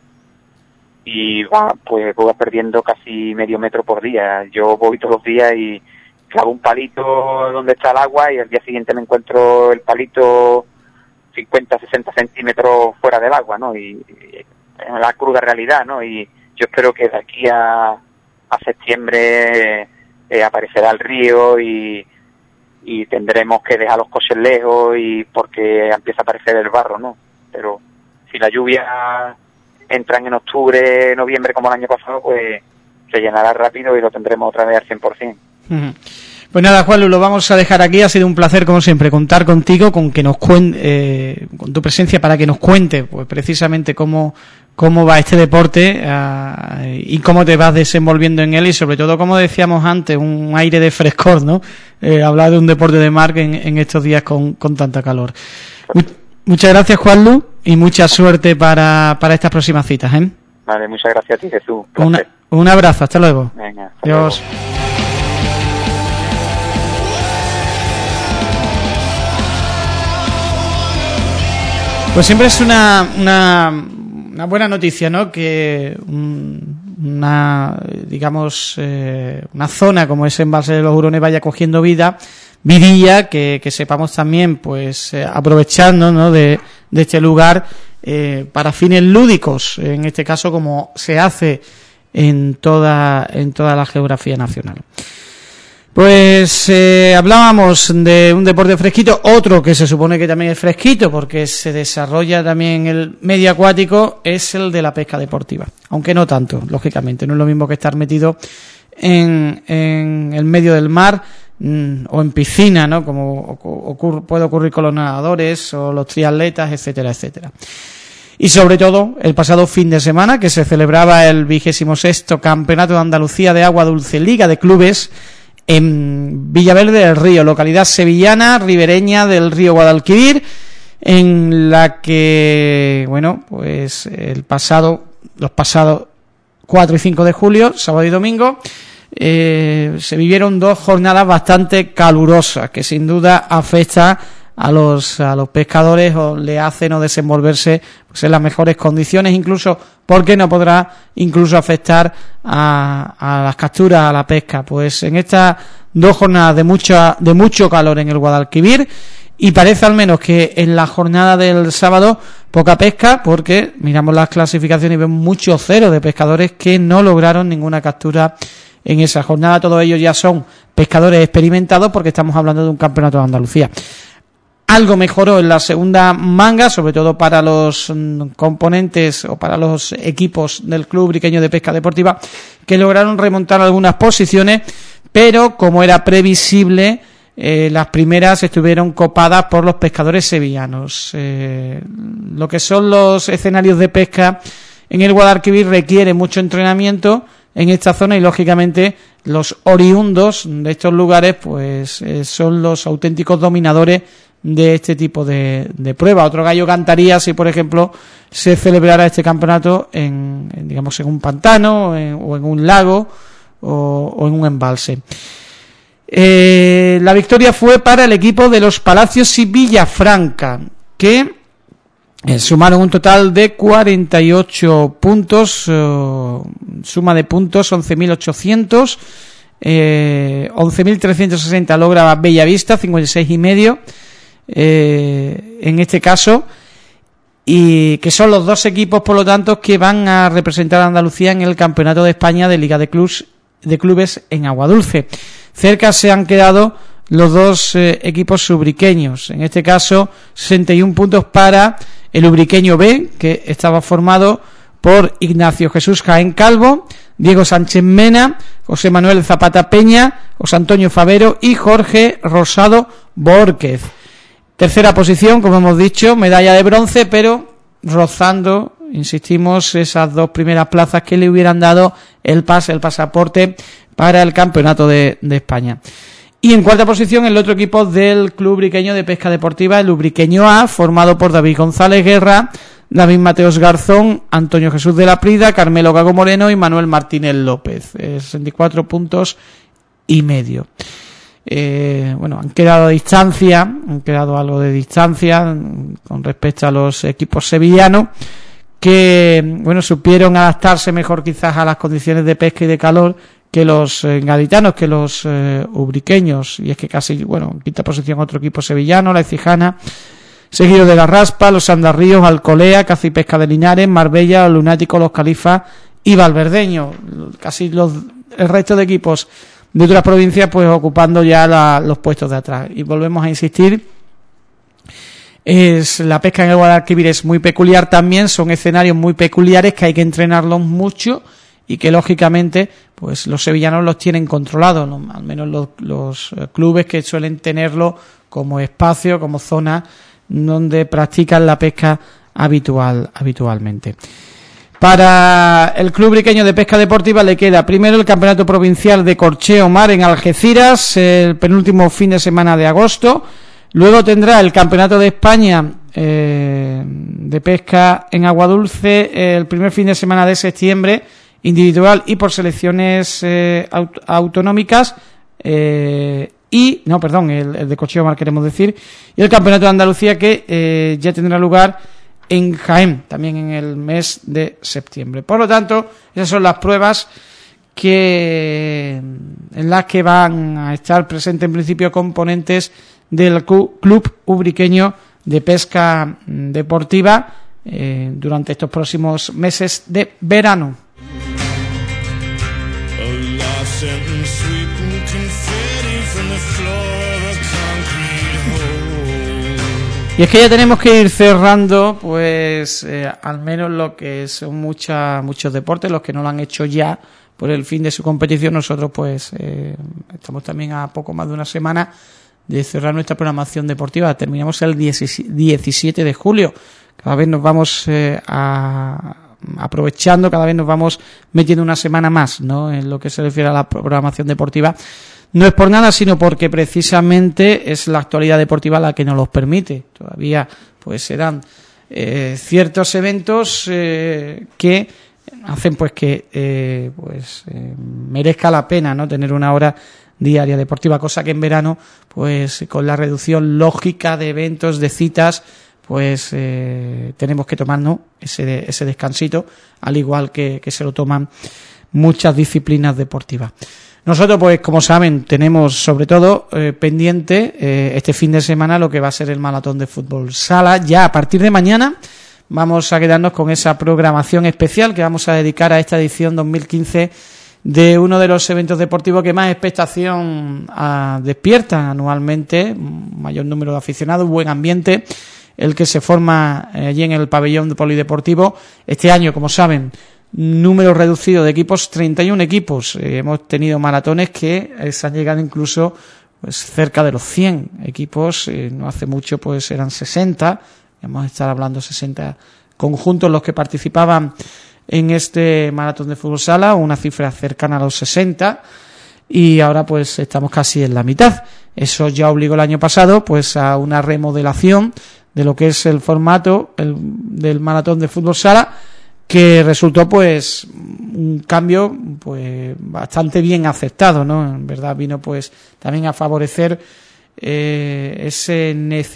y va, pues va perdiendo casi medio metro por día. Yo voy todos los días y clavo un palito donde está el agua, y al día siguiente me encuentro el palito cincuenta, sesenta centímetros fuera del agua, ¿no? Y, y es la cruda realidad, ¿no? Y yo espero que de aquí a, a septiembre eh, aparecerá el río y y tendremos que dejar los coches lejos, y porque empieza a aparecer el barro, ¿no? Pero si la lluvia entra en octubre, noviembre como el año pasado, pues se llenará rápido y lo tendremos otra vez al cien por ciento. Uh-huh. Pues nada, Juanlu, lo vamos a dejar aquí. Ha sido un placer, como siempre, contar contigo, con que nos cuente, eh, con tu presencia, para que nos cuente, pues precisamente cómo cómo va este deporte uh, y cómo te vas desenvolviendo en él, y sobre todo, como decíamos antes, un aire de frescor, ¿no? Eh, hablar de un deporte de mar en, en estos días con, con tanta calor. Mu- muchas gracias, Juanlu, y mucha suerte para, para estas próximas citas, ¿eh? Vale, muchas gracias a ti, Jesús. Una, un abrazo, hasta luego. Venga, hasta Adiós. luego. Pues siempre es una, una, una buena noticia, ¿no? Que una, digamos, eh, una zona como ese embalse de los Hurones vaya cogiendo vida, vidilla, que, que sepamos también, pues, eh, aprovechando, ¿no? de, de este lugar eh, para fines lúdicos, en este caso como se hace en toda, en toda la geografía nacional. Pues eh, hablábamos de un deporte fresquito, otro que se supone que también es fresquito porque se desarrolla también en el medio acuático, es el de la pesca deportiva, aunque no tanto, lógicamente, no es lo mismo que estar metido en, en el medio del mar mmm, o en piscina, ¿no? Como ocurre, puede ocurrir con los nadadores o los triatletas, etcétera, etcétera. Y sobre todo, el pasado fin de semana, que se celebraba el vigésimo sexto Campeonato de Andalucía de Agua Dulce Liga de Clubes en Villaverde del Río, localidad sevillana, ribereña del río Guadalquivir, en la que, bueno, pues el pasado, los pasados cuatro y cinco de julio, sábado y domingo, eh, se vivieron dos jornadas bastante calurosas, que sin duda afecta a los a los pescadores o le hacen no desenvolverse pues en las mejores condiciones, incluso porque no podrá incluso afectar a, a las capturas, a la pesca. Pues en estas dos jornadas de mucha de mucho calor en el Guadalquivir, y parece al menos que en la jornada del sábado poca pesca, porque miramos las clasificaciones y vemos muchos ceros de pescadores que no lograron ninguna captura en esa jornada. Todos ellos ya son pescadores experimentados porque estamos hablando de un campeonato de Andalucía. Algo mejoró en la segunda manga, sobre todo para los componentes o para los equipos del Club Ubriqueño de Pesca Deportiva, que lograron remontar algunas posiciones, pero como era previsible, eh, las primeras estuvieron copadas por los pescadores sevillanos. Eh, lo que son los escenarios de pesca en el Guadalquivir requiere mucho entrenamiento en esta zona y lógicamente los oriundos de estos lugares pues eh, son los auténticos dominadores de este tipo de, de prueba. Otro gallo cantaría si, por ejemplo, se celebrara este campeonato en, en digamos, en un pantano en, o en un lago o, o en un embalse. Eh, la victoria fue para el equipo de los Palacios y Villafranca, que eh, sumaron un total de cuarenta y ocho puntos, eh, suma de puntos once mil ochocientos, eh, once mil trescientos sesenta logra Bellavista, cincuenta y seis y medio. Eh, en este caso, y que son los dos equipos, por lo tanto, que van a representar a Andalucía en el Campeonato de España de Liga de Clubes, de clubes en Agua Dulce. Cerca se han quedado los dos eh, equipos ubriqueños, en este caso sesenta y uno puntos para el Ubriqueño B, que estaba formado por Ignacio Jesús Jaén Calvo, Diego Sánchez Mena, José Manuel Zapata Peña, José Antonio Favero y Jorge Rosado Bórquez. Tercera posición, como hemos dicho, medalla de bronce, pero rozando, insistimos, esas dos primeras plazas que le hubieran dado el pase, el pasaporte para el Campeonato de, de España. Y en cuarta posición, el otro equipo del Club Ubriqueño de Pesca Deportiva, el Ubriqueño A, formado por David González Guerra, David Mateos Garzón, Antonio Jesús de la Prida, Carmelo Gago Moreno y Manuel Martínez López. Eh, sesenta y cuatro puntos y medio. Eh, bueno, han quedado a distancia, han quedado algo de distancia con respecto a los equipos sevillanos, que, bueno, supieron adaptarse mejor quizás a las condiciones de pesca y de calor que los eh, gaditanos, que los eh, ubriqueños, y es que casi, bueno, en quinta posición otro equipo sevillano, la Ecijana, seguido de la Raspa, los Andarríos, Alcolea, Caza y Pesca de Linares, Marbella, los Lunáticos, los Califas y Valverdeño. Casi los, el resto de equipos de otras provincias pues ocupando ya la, los puestos de atrás. Y volvemos a insistir, es la pesca en el Guadalquivir es muy peculiar también, son escenarios muy peculiares que hay que entrenarlos mucho y que lógicamente pues los sevillanos los tienen controlados, ¿no? Al menos los, los clubes que suelen tenerlo como espacio, como zona donde practican la pesca habitual habitualmente. Para el Club Ubriqueño de Pesca Deportiva le queda primero el Campeonato Provincial de Corcheo Mar en Algeciras, el penúltimo fin de semana de agosto. Luego tendrá el Campeonato de España eh, de Pesca en Agua Dulce el primer fin de semana de septiembre, individual y por selecciones eh, aut- autonómicas. Eh, y, no, perdón, el, el de Corcheo Mar queremos decir. Y el Campeonato de Andalucía que eh, ya tendrá lugar en Jaén, también en el mes de septiembre. Por lo tanto, esas son las pruebas que en las que van a estar presentes en principio componentes del Club Ubriqueño de Pesca Deportiva eh, durante estos próximos meses de verano. Y es que ya tenemos que ir cerrando, pues, eh, al menos lo que son mucha, muchos deportes, los que no lo han hecho ya por el fin de su competición. Nosotros, pues, eh, estamos también a poco más de una semana de cerrar nuestra programación deportiva. Terminamos el diecisiete de julio. Cada vez nos vamos eh, a, aprovechando, cada vez nos vamos metiendo una semana más, ¿no?, en lo que se refiere a la programación deportiva. No es por nada, sino porque precisamente es la actualidad deportiva la que nos los permite. Todavía pues serán eh, ciertos eventos eh, que hacen pues que eh, pues eh, merezca la pena, ¿no?, tener una hora diaria deportiva, cosa que en verano pues con la reducción lógica de eventos, de citas, pues eh, tenemos que tomarnos ese, ese descansito, al igual que, que se lo toman muchas disciplinas deportivas. Nosotros, pues, como saben, tenemos sobre todo eh, pendiente eh, este fin de semana lo que va a ser el maratón de fútbol sala. Ya a partir de mañana vamos a quedarnos con esa programación especial que vamos a dedicar a esta edición dos mil quince de uno de los eventos deportivos que más expectación a, despierta anualmente, mayor número de aficionados, buen ambiente, el que se forma eh, allí en el pabellón polideportivo. Este año, como saben, número reducido de equipos, treinta y uno equipos. Eh, hemos tenido maratones que eh, se han llegado incluso pues cerca de los cien equipos. Eh, no hace mucho pues eran sesenta. Vamos a estar hablando sesenta conjuntos los que participaban en este maratón de fútbol sala, una cifra cercana a los sesenta, y ahora pues estamos casi en la mitad. Eso ya obligó el año pasado pues a una remodelación de lo que es el formato el, del maratón de fútbol sala, que resultó pues un cambio pues bastante bien aceptado, ¿no? En verdad vino pues también a favorecer eh, ese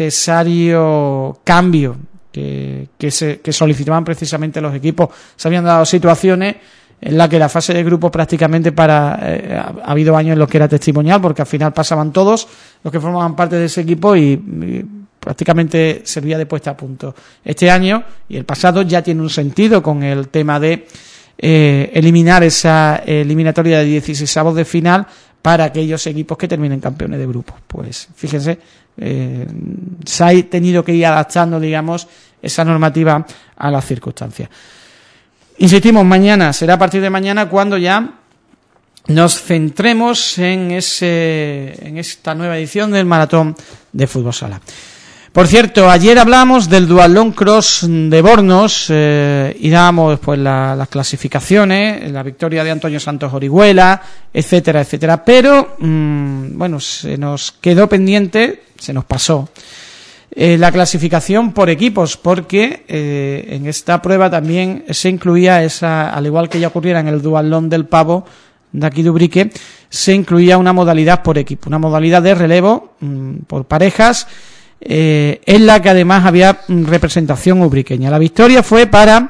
necesario cambio que, que, se, que solicitaban precisamente los equipos. Se habían dado situaciones en las que la fase de grupo prácticamente para eh, ha, ha habido años en los que era testimonial, porque al final pasaban todos los que formaban parte de ese equipo y, y prácticamente servía de puesta a punto. Este año y el pasado ya tiene un sentido con el tema de eh, eliminar esa eliminatoria de dieciseisavos de final para aquellos equipos que terminen campeones de grupo. Pues fíjense, eh, se ha tenido que ir adaptando, digamos, esa normativa a las circunstancias. Insistimos, mañana, será a partir de mañana cuando ya nos centremos en ese en esta nueva edición del maratón de fútbol sala. Por cierto, ayer hablamos del Duatlón Cross de Bornos eh, y dábamos pues la, las clasificaciones, la victoria de Antonio Santos Orihuela, etcétera, etcétera. Pero, mmm, bueno, se nos quedó pendiente, se nos pasó, eh, la clasificación por equipos, porque eh, en esta prueba también se incluía esa, al igual que ya ocurriera en el Duatlón del Pavo de aquí de Ubrique, se incluía una modalidad por equipo, una modalidad de relevo mmm, por parejas, Eh, en la que además había representación ubriqueña. La victoria fue para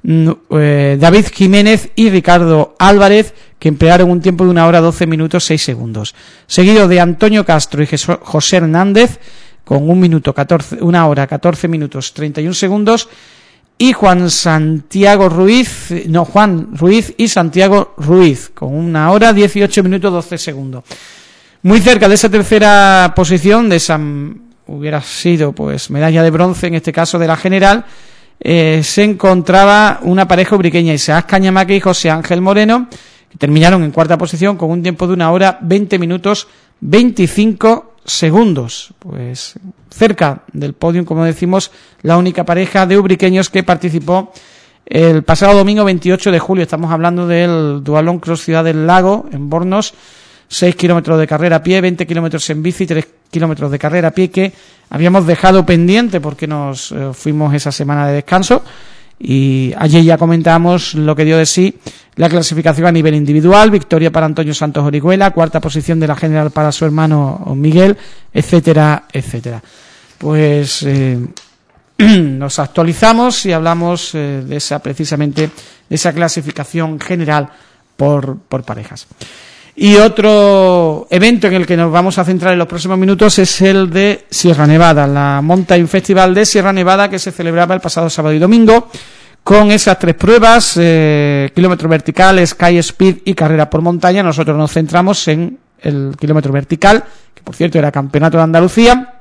eh, David Jiménez y Ricardo Álvarez, que emplearon un tiempo de una hora doce minutos seis segundos, seguido de Antonio Castro y José Hernández con un minuto catorce, una hora catorce minutos treinta y un segundos, y Juan Santiago Ruiz, no Juan Ruiz y Santiago Ruiz con una hora dieciocho minutos doce segundos. Muy cerca de esa tercera posición, de esa hubiera sido pues medalla de bronce, en este caso de la general, eh, se encontraba una pareja ubriqueña, Isaac Cañamaque y José Ángel Moreno, que terminaron en cuarta posición con un tiempo de una hora veinte minutos veinticinco segundos. Pues cerca del podio, como decimos, la única pareja de ubriqueños que participó el pasado domingo veintiocho de julio. Estamos hablando del Duatlón Cross Ciudad del Lago en Bornos, seis kilómetros de carrera a pie, veinte kilómetros en bici, tres kilómetros de carrera a pie, que habíamos dejado pendiente porque nos eh, fuimos esa semana de descanso, y ayer ya comentamos lo que dio de sí la clasificación a nivel individual: victoria para Antonio Santos Orihuela, cuarta posición de la general para su hermano Miguel, etcétera, etcétera. Pues eh, nos actualizamos y hablamos eh, de esa precisamente de esa clasificación general por, por parejas. Y otro evento en el que nos vamos a centrar en los próximos minutos es el de Sierra Nevada, la Mountain Festival de Sierra Nevada, que se celebraba el pasado sábado y domingo, con esas tres pruebas, eh, kilómetro vertical, Sky Speed y carrera por montaña. Nosotros nos centramos en el kilómetro vertical, que por cierto era campeonato de Andalucía,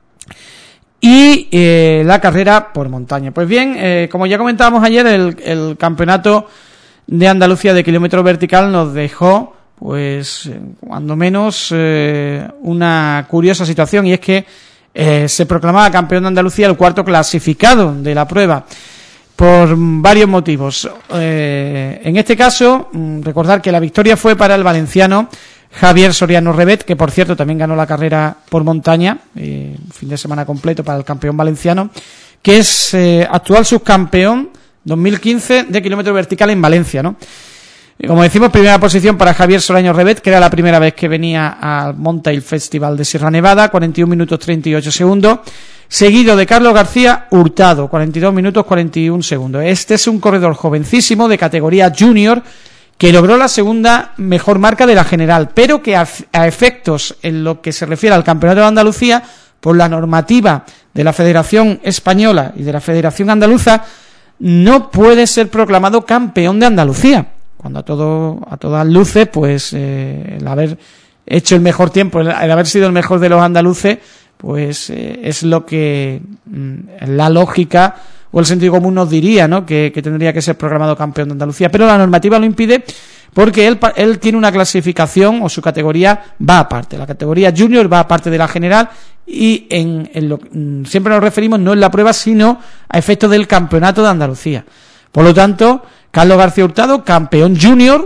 y eh, la carrera por montaña. Pues bien, eh, como ya comentábamos ayer, el, el campeonato de Andalucía de kilómetro vertical nos dejó, pues, cuando menos, eh, una curiosa situación, y es que eh, se proclamaba campeón de Andalucía el cuarto clasificado de la prueba, por varios motivos. Eh, en este caso, recordar que la victoria fue para el valenciano Javier Soriano Rebet, que por cierto también ganó la carrera por montaña, eh, fin de semana completo para el campeón valenciano, que es eh, actual subcampeón dos mil quince de kilómetro vertical en Valencia, ¿no? Como decimos, primera posición para Javier Soriano Rebet, que era la primera vez que venía al Mountain Festival de Sierra Nevada, cuarenta y un minutos treinta y ocho segundos, seguido de Carlos García Hurtado, cuarenta y dos minutos cuarenta y un segundos. Este es un corredor jovencísimo de categoría junior que logró la segunda mejor marca de la general, pero que a, a efectos en lo que se refiere al Campeonato de Andalucía, por la normativa de la Federación Española y de la Federación Andaluza, no puede ser proclamado campeón de Andalucía, cuando a todo a todas luces, pues eh, el haber hecho el mejor tiempo, el, el haber sido el mejor de los andaluces, pues eh, es lo que mm, la lógica o el sentido común nos diría, ¿no? Que, que tendría que ser proclamado campeón de Andalucía, pero la normativa lo impide porque él, él tiene una clasificación o su categoría va aparte, la categoría junior va aparte de la general y en, en lo, siempre nos referimos no en la prueba sino a efectos del campeonato de Andalucía. Por lo tanto, Carlos García Hurtado, campeón junior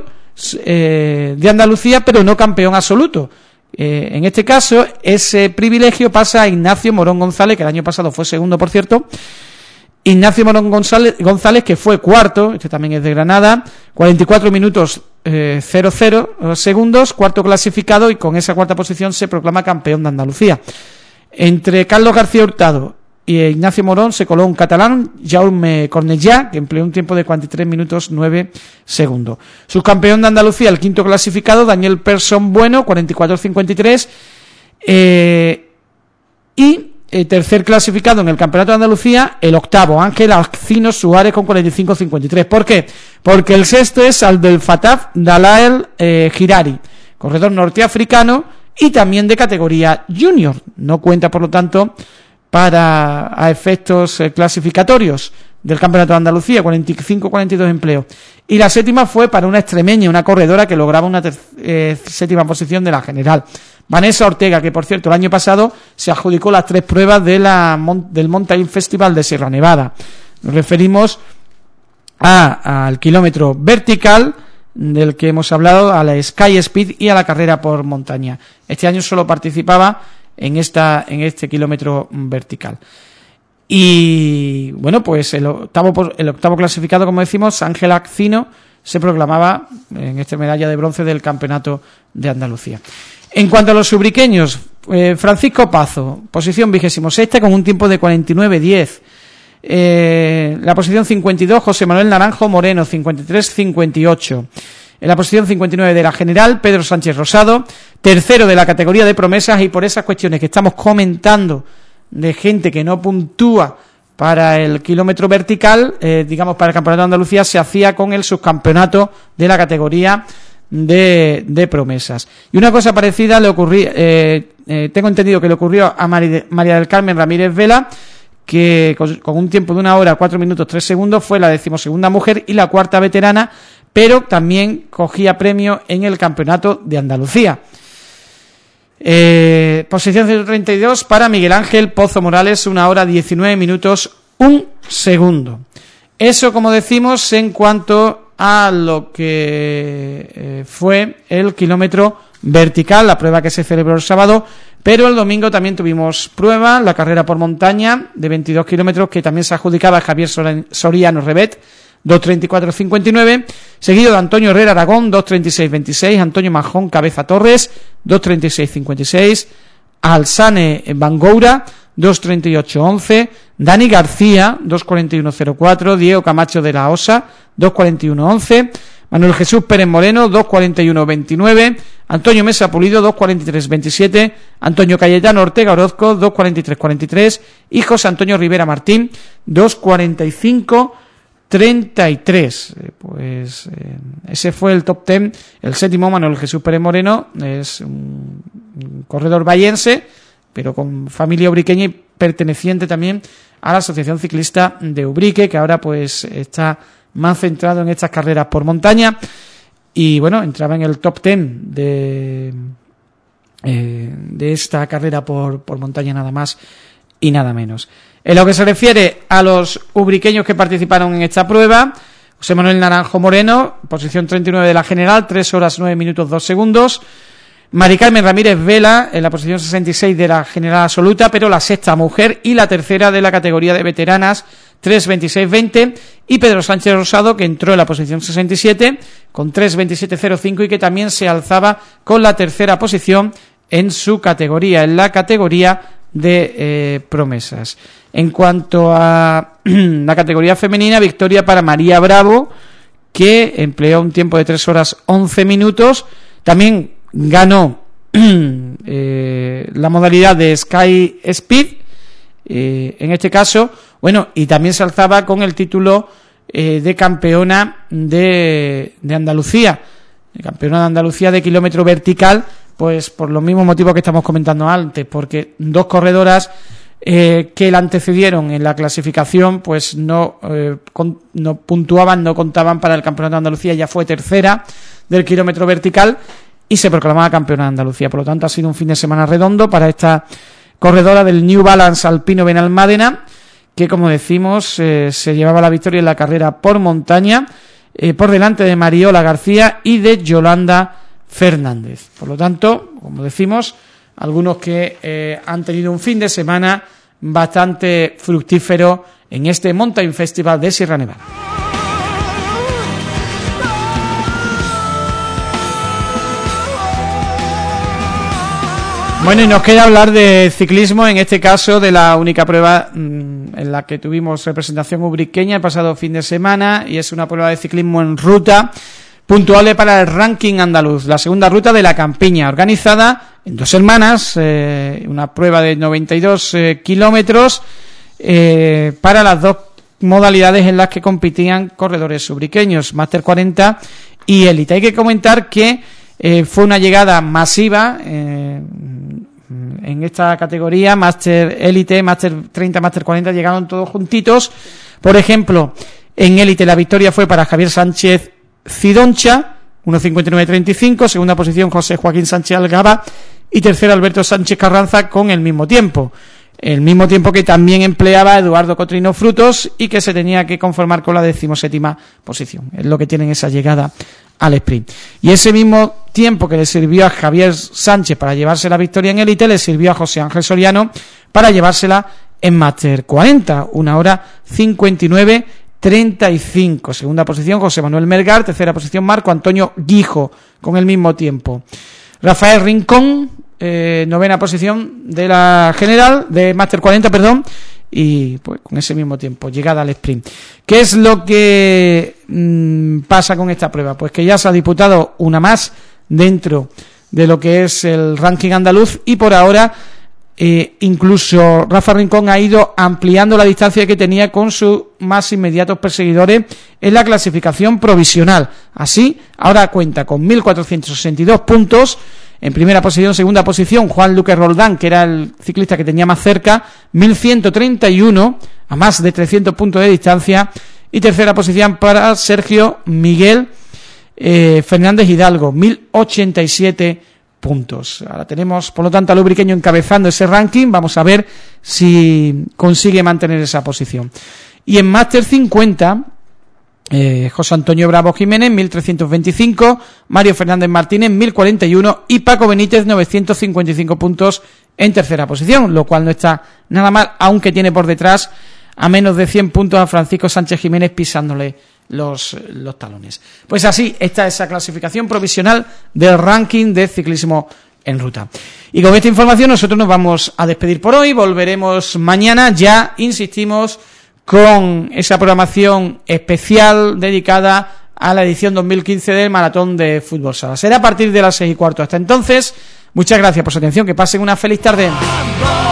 eh, de Andalucía, pero no campeón absoluto. Eh, en este caso, ese privilegio pasa a Ignacio Morón González, que el año pasado fue segundo, por cierto. Ignacio Morón González, González que fue cuarto, este también es de Granada, cuarenta y cuatro minutos eh, cero cero segundos, cuarto clasificado, y con esa cuarta posición se proclama campeón de Andalucía. Entre Carlos García Hurtado y Ignacio Morón se coló un catalán, Jaume Cornellà, que empleó un tiempo de cuarenta y tres minutos nueve segundos. Subcampeón de Andalucía, el quinto clasificado, Daniel Persson Bueno, cuarenta y cuatro cincuenta y tres, eh, y eh, tercer clasificado en el Campeonato de Andalucía, el octavo, Ángel Alcino Suárez, con cuarenta y cinco cincuenta y tres. ¿Por qué? Porque el sexto es Abdel Fattah Dalael eh, Girari, corredor norteafricano y también de categoría junior. No cuenta, por lo tanto, para a efectos eh, clasificatorios del Campeonato de Andalucía, cuarenta y cinco cuarenta y dos empleos. Y la séptima fue para una extremeña, una corredora que lograba una eh, séptima posición de la general, Vanessa Ortega, que por cierto el año pasado se adjudicó las tres pruebas de la, del Mountain Festival de Sierra Nevada. Nos referimos a, al kilómetro vertical, del que hemos hablado, a la Sky Speed y a la carrera por montaña. Este año solo participaba en esta en este kilómetro vertical. Y bueno, pues el octavo el octavo clasificado, como decimos, Ángel Alcino, se proclamaba en esta medalla de bronce del Campeonato de Andalucía. En cuanto a los subriqueños, eh, Francisco Pazo, posición vigésimo sexta con un tiempo de cuarenta y nueve diez. Eh, la posición cincuenta y dos, José Manuel Naranjo Moreno, cincuenta y tres cincuenta y ocho. En la posición cincuenta y nueve de la general, Pedro Sánchez Rosado, tercero de la categoría de promesas, y por esas cuestiones que estamos comentando de gente que no puntúa para el kilómetro vertical, eh, digamos para el Campeonato de Andalucía, se hacía con el subcampeonato de la categoría de, de promesas. Y una cosa parecida le ocurrió, eh, eh, tengo entendido que le ocurrió a Mari, María del Carmen Ramírez Vela, que con, con un tiempo de una hora, cuatro minutos, tres segundos, fue la decimosegunda mujer y la cuarta veterana, pero también cogía premio en el Campeonato de Andalucía. Eh, posición ciento treinta y dos para Miguel Ángel Pozo Morales, una hora diecinueve minutos, un segundo. Eso, como decimos, en cuanto a lo que eh, fue el kilómetro vertical, la prueba que se celebró el sábado, pero el domingo también tuvimos prueba, la carrera por montaña de veintidós kilómetros, que también se adjudicaba a Javier Soriano Rebet, dos treinta y cuatro cincuenta y nueve, seguido de Antonio Herrera Aragón, dos treinta y seis veintiséis, Antonio Majón Cabeza Torres, dos treinta y seis cincuenta y seis, Alsane Bangoura, dos treinta y ocho once, Dani García, dos cuarenta y uno cero cuatro, Diego Camacho de la Osa, dos cuarenta y uno once, Manuel Jesús Pérez Moreno, dos cuarenta y uno veintinueve, Antonio Mesa Pulido, dos cuarenta y tres veintisiete, Antonio Cayetano Ortega Orozco, dos cuarenta y tres cuarenta y tres, y José Antonio Rivera Martín, dos cuarenta y cinco treinta y tres. Eh, pues eh, ese fue el top ten. El séptimo, Manuel Jesús Pérez Moreno, es un, un corredor vallense, pero con familia ubriqueña y perteneciente también a la Asociación Ciclista de Ubrique, que ahora pues está más centrado en estas carreras por montaña, y bueno, entraba en el top ten de eh, de esta carrera por, por montaña, nada más y nada menos. En lo que se refiere a los ubriqueños que participaron en esta prueba, José Manuel Naranjo Moreno, posición treinta y nueve de la general, tres horas nueve minutos dos segundos. Mari Carmen Ramírez Vela en la posición sesenta y seis de la general absoluta, pero la sexta mujer, y la tercera de la categoría de veteranas, tres veintiséis veinte, y Pedro Sánchez Rosado, que entró en la posición sesenta y siete con tres veintisiete cero cinco, y que también se alzaba con la tercera posición en su categoría, en la categoría de eh, promesas. En cuanto a la categoría femenina, victoria para María Bravo, que empleó un tiempo de tres horas once minutos. También ganó eh, la modalidad de Sky Speed, eh, en este caso, bueno, y también se alzaba con el título eh, de campeona de, de Andalucía, de campeona de Andalucía de kilómetro vertical, pues por los mismos motivos que estamos comentando antes, porque dos corredoras eh, que la antecedieron en la clasificación pues no, eh, con, no puntuaban, no contaban para el campeonato de Andalucía. Ya fue tercera del kilómetro vertical y se proclamaba campeona de Andalucía. Por lo tanto, ha sido un fin de semana redondo para esta corredora del New Balance Alpino Benalmádena, que, como decimos, eh, se llevaba la victoria en la carrera por montaña, eh, por delante de Mariola García y de Yolanda Fernández. Por lo tanto, como decimos, algunos que eh, han tenido un fin de semana bastante fructífero en este Mountain Festival de Sierra Nevada. Bueno, y nos queda hablar de ciclismo, en este caso de la única prueba mmm, en la que tuvimos representación ubriqueña el pasado fin de semana, y es una prueba de ciclismo en ruta puntuable para el ranking andaluz, la segunda ruta de la Campiña, organizada en dos hermanas, eh, una prueba de noventa y dos eh, kilómetros eh, para las dos modalidades en las que competían corredores ubriqueños, Máster cuarenta y Élite. Hay que comentar que eh, fue una llegada masiva eh, en esta categoría, Máster Élite, Máster treinta, Máster cuarenta, llegaron todos juntitos. Por ejemplo, en Élite la victoria fue para Javier Sánchez Cidoncha, uno cincuenta y nueve treinta y cinco, segunda posición José Joaquín Sánchez Algaba y tercero Alberto Sánchez Carranza con el mismo tiempo, el mismo tiempo que también empleaba Eduardo Cotrino Frutos y que se tenía que conformar con la decimoséptima posición, es lo que tienen esa llegada al sprint. Y ese mismo tiempo que le sirvió a Javier Sánchez para llevarse la victoria en Élite, le sirvió a José Ángel Soriano para llevársela en Máster cuarenta, una hora cincuenta y nueve treinta y cinco. Segunda posición José Manuel Melgar, tercera posición Marco Antonio Guijo con el mismo tiempo. Rafael Rincón, eh, novena posición de la general, de Máster cuarenta, perdón, y pues con ese mismo tiempo, llegada al sprint. ¿Qué es lo que mmm, pasa con esta prueba? Pues que ya se ha disputado una más dentro de lo que es el ranking andaluz, y por ahora Eh, incluso Rafa Rincón ha ido ampliando la distancia que tenía con sus más inmediatos perseguidores en la clasificación provisional. Así, ahora cuenta con mil cuatrocientos sesenta y dos puntos. En primera posición, segunda posición, Juan Luque Roldán, que era el ciclista que tenía más cerca, mil ciento treinta y uno, a más de trescientos puntos de distancia. Y tercera posición para Sergio Miguel eh, Fernández Hidalgo, mil ochenta y siete puntos. Ahora tenemos, por lo tanto, al ubriqueño encabezando ese ranking. Vamos a ver si consigue mantener esa posición. Y en Máster cincuenta, eh, José Antonio Bravo Jiménez, mil trescientos veinticinco, Mario Fernández Martínez, mil cuarenta y uno, y Paco Benítez, novecientos cincuenta y cinco puntos en tercera posición, lo cual no está nada mal, aunque tiene por detrás a menos de cien puntos a Francisco Sánchez Jiménez pisándole los, los talones. Pues así está esa clasificación provisional del ranking de ciclismo en ruta. Y con esta información nosotros nos vamos a despedir por hoy, volveremos mañana, ya insistimos, con esa programación especial dedicada a la edición dos mil quince del Maratón de Fútbol Sala. Será a partir de las seis y cuarto. Hasta entonces, muchas gracias por su atención, que pasen una feliz tarde.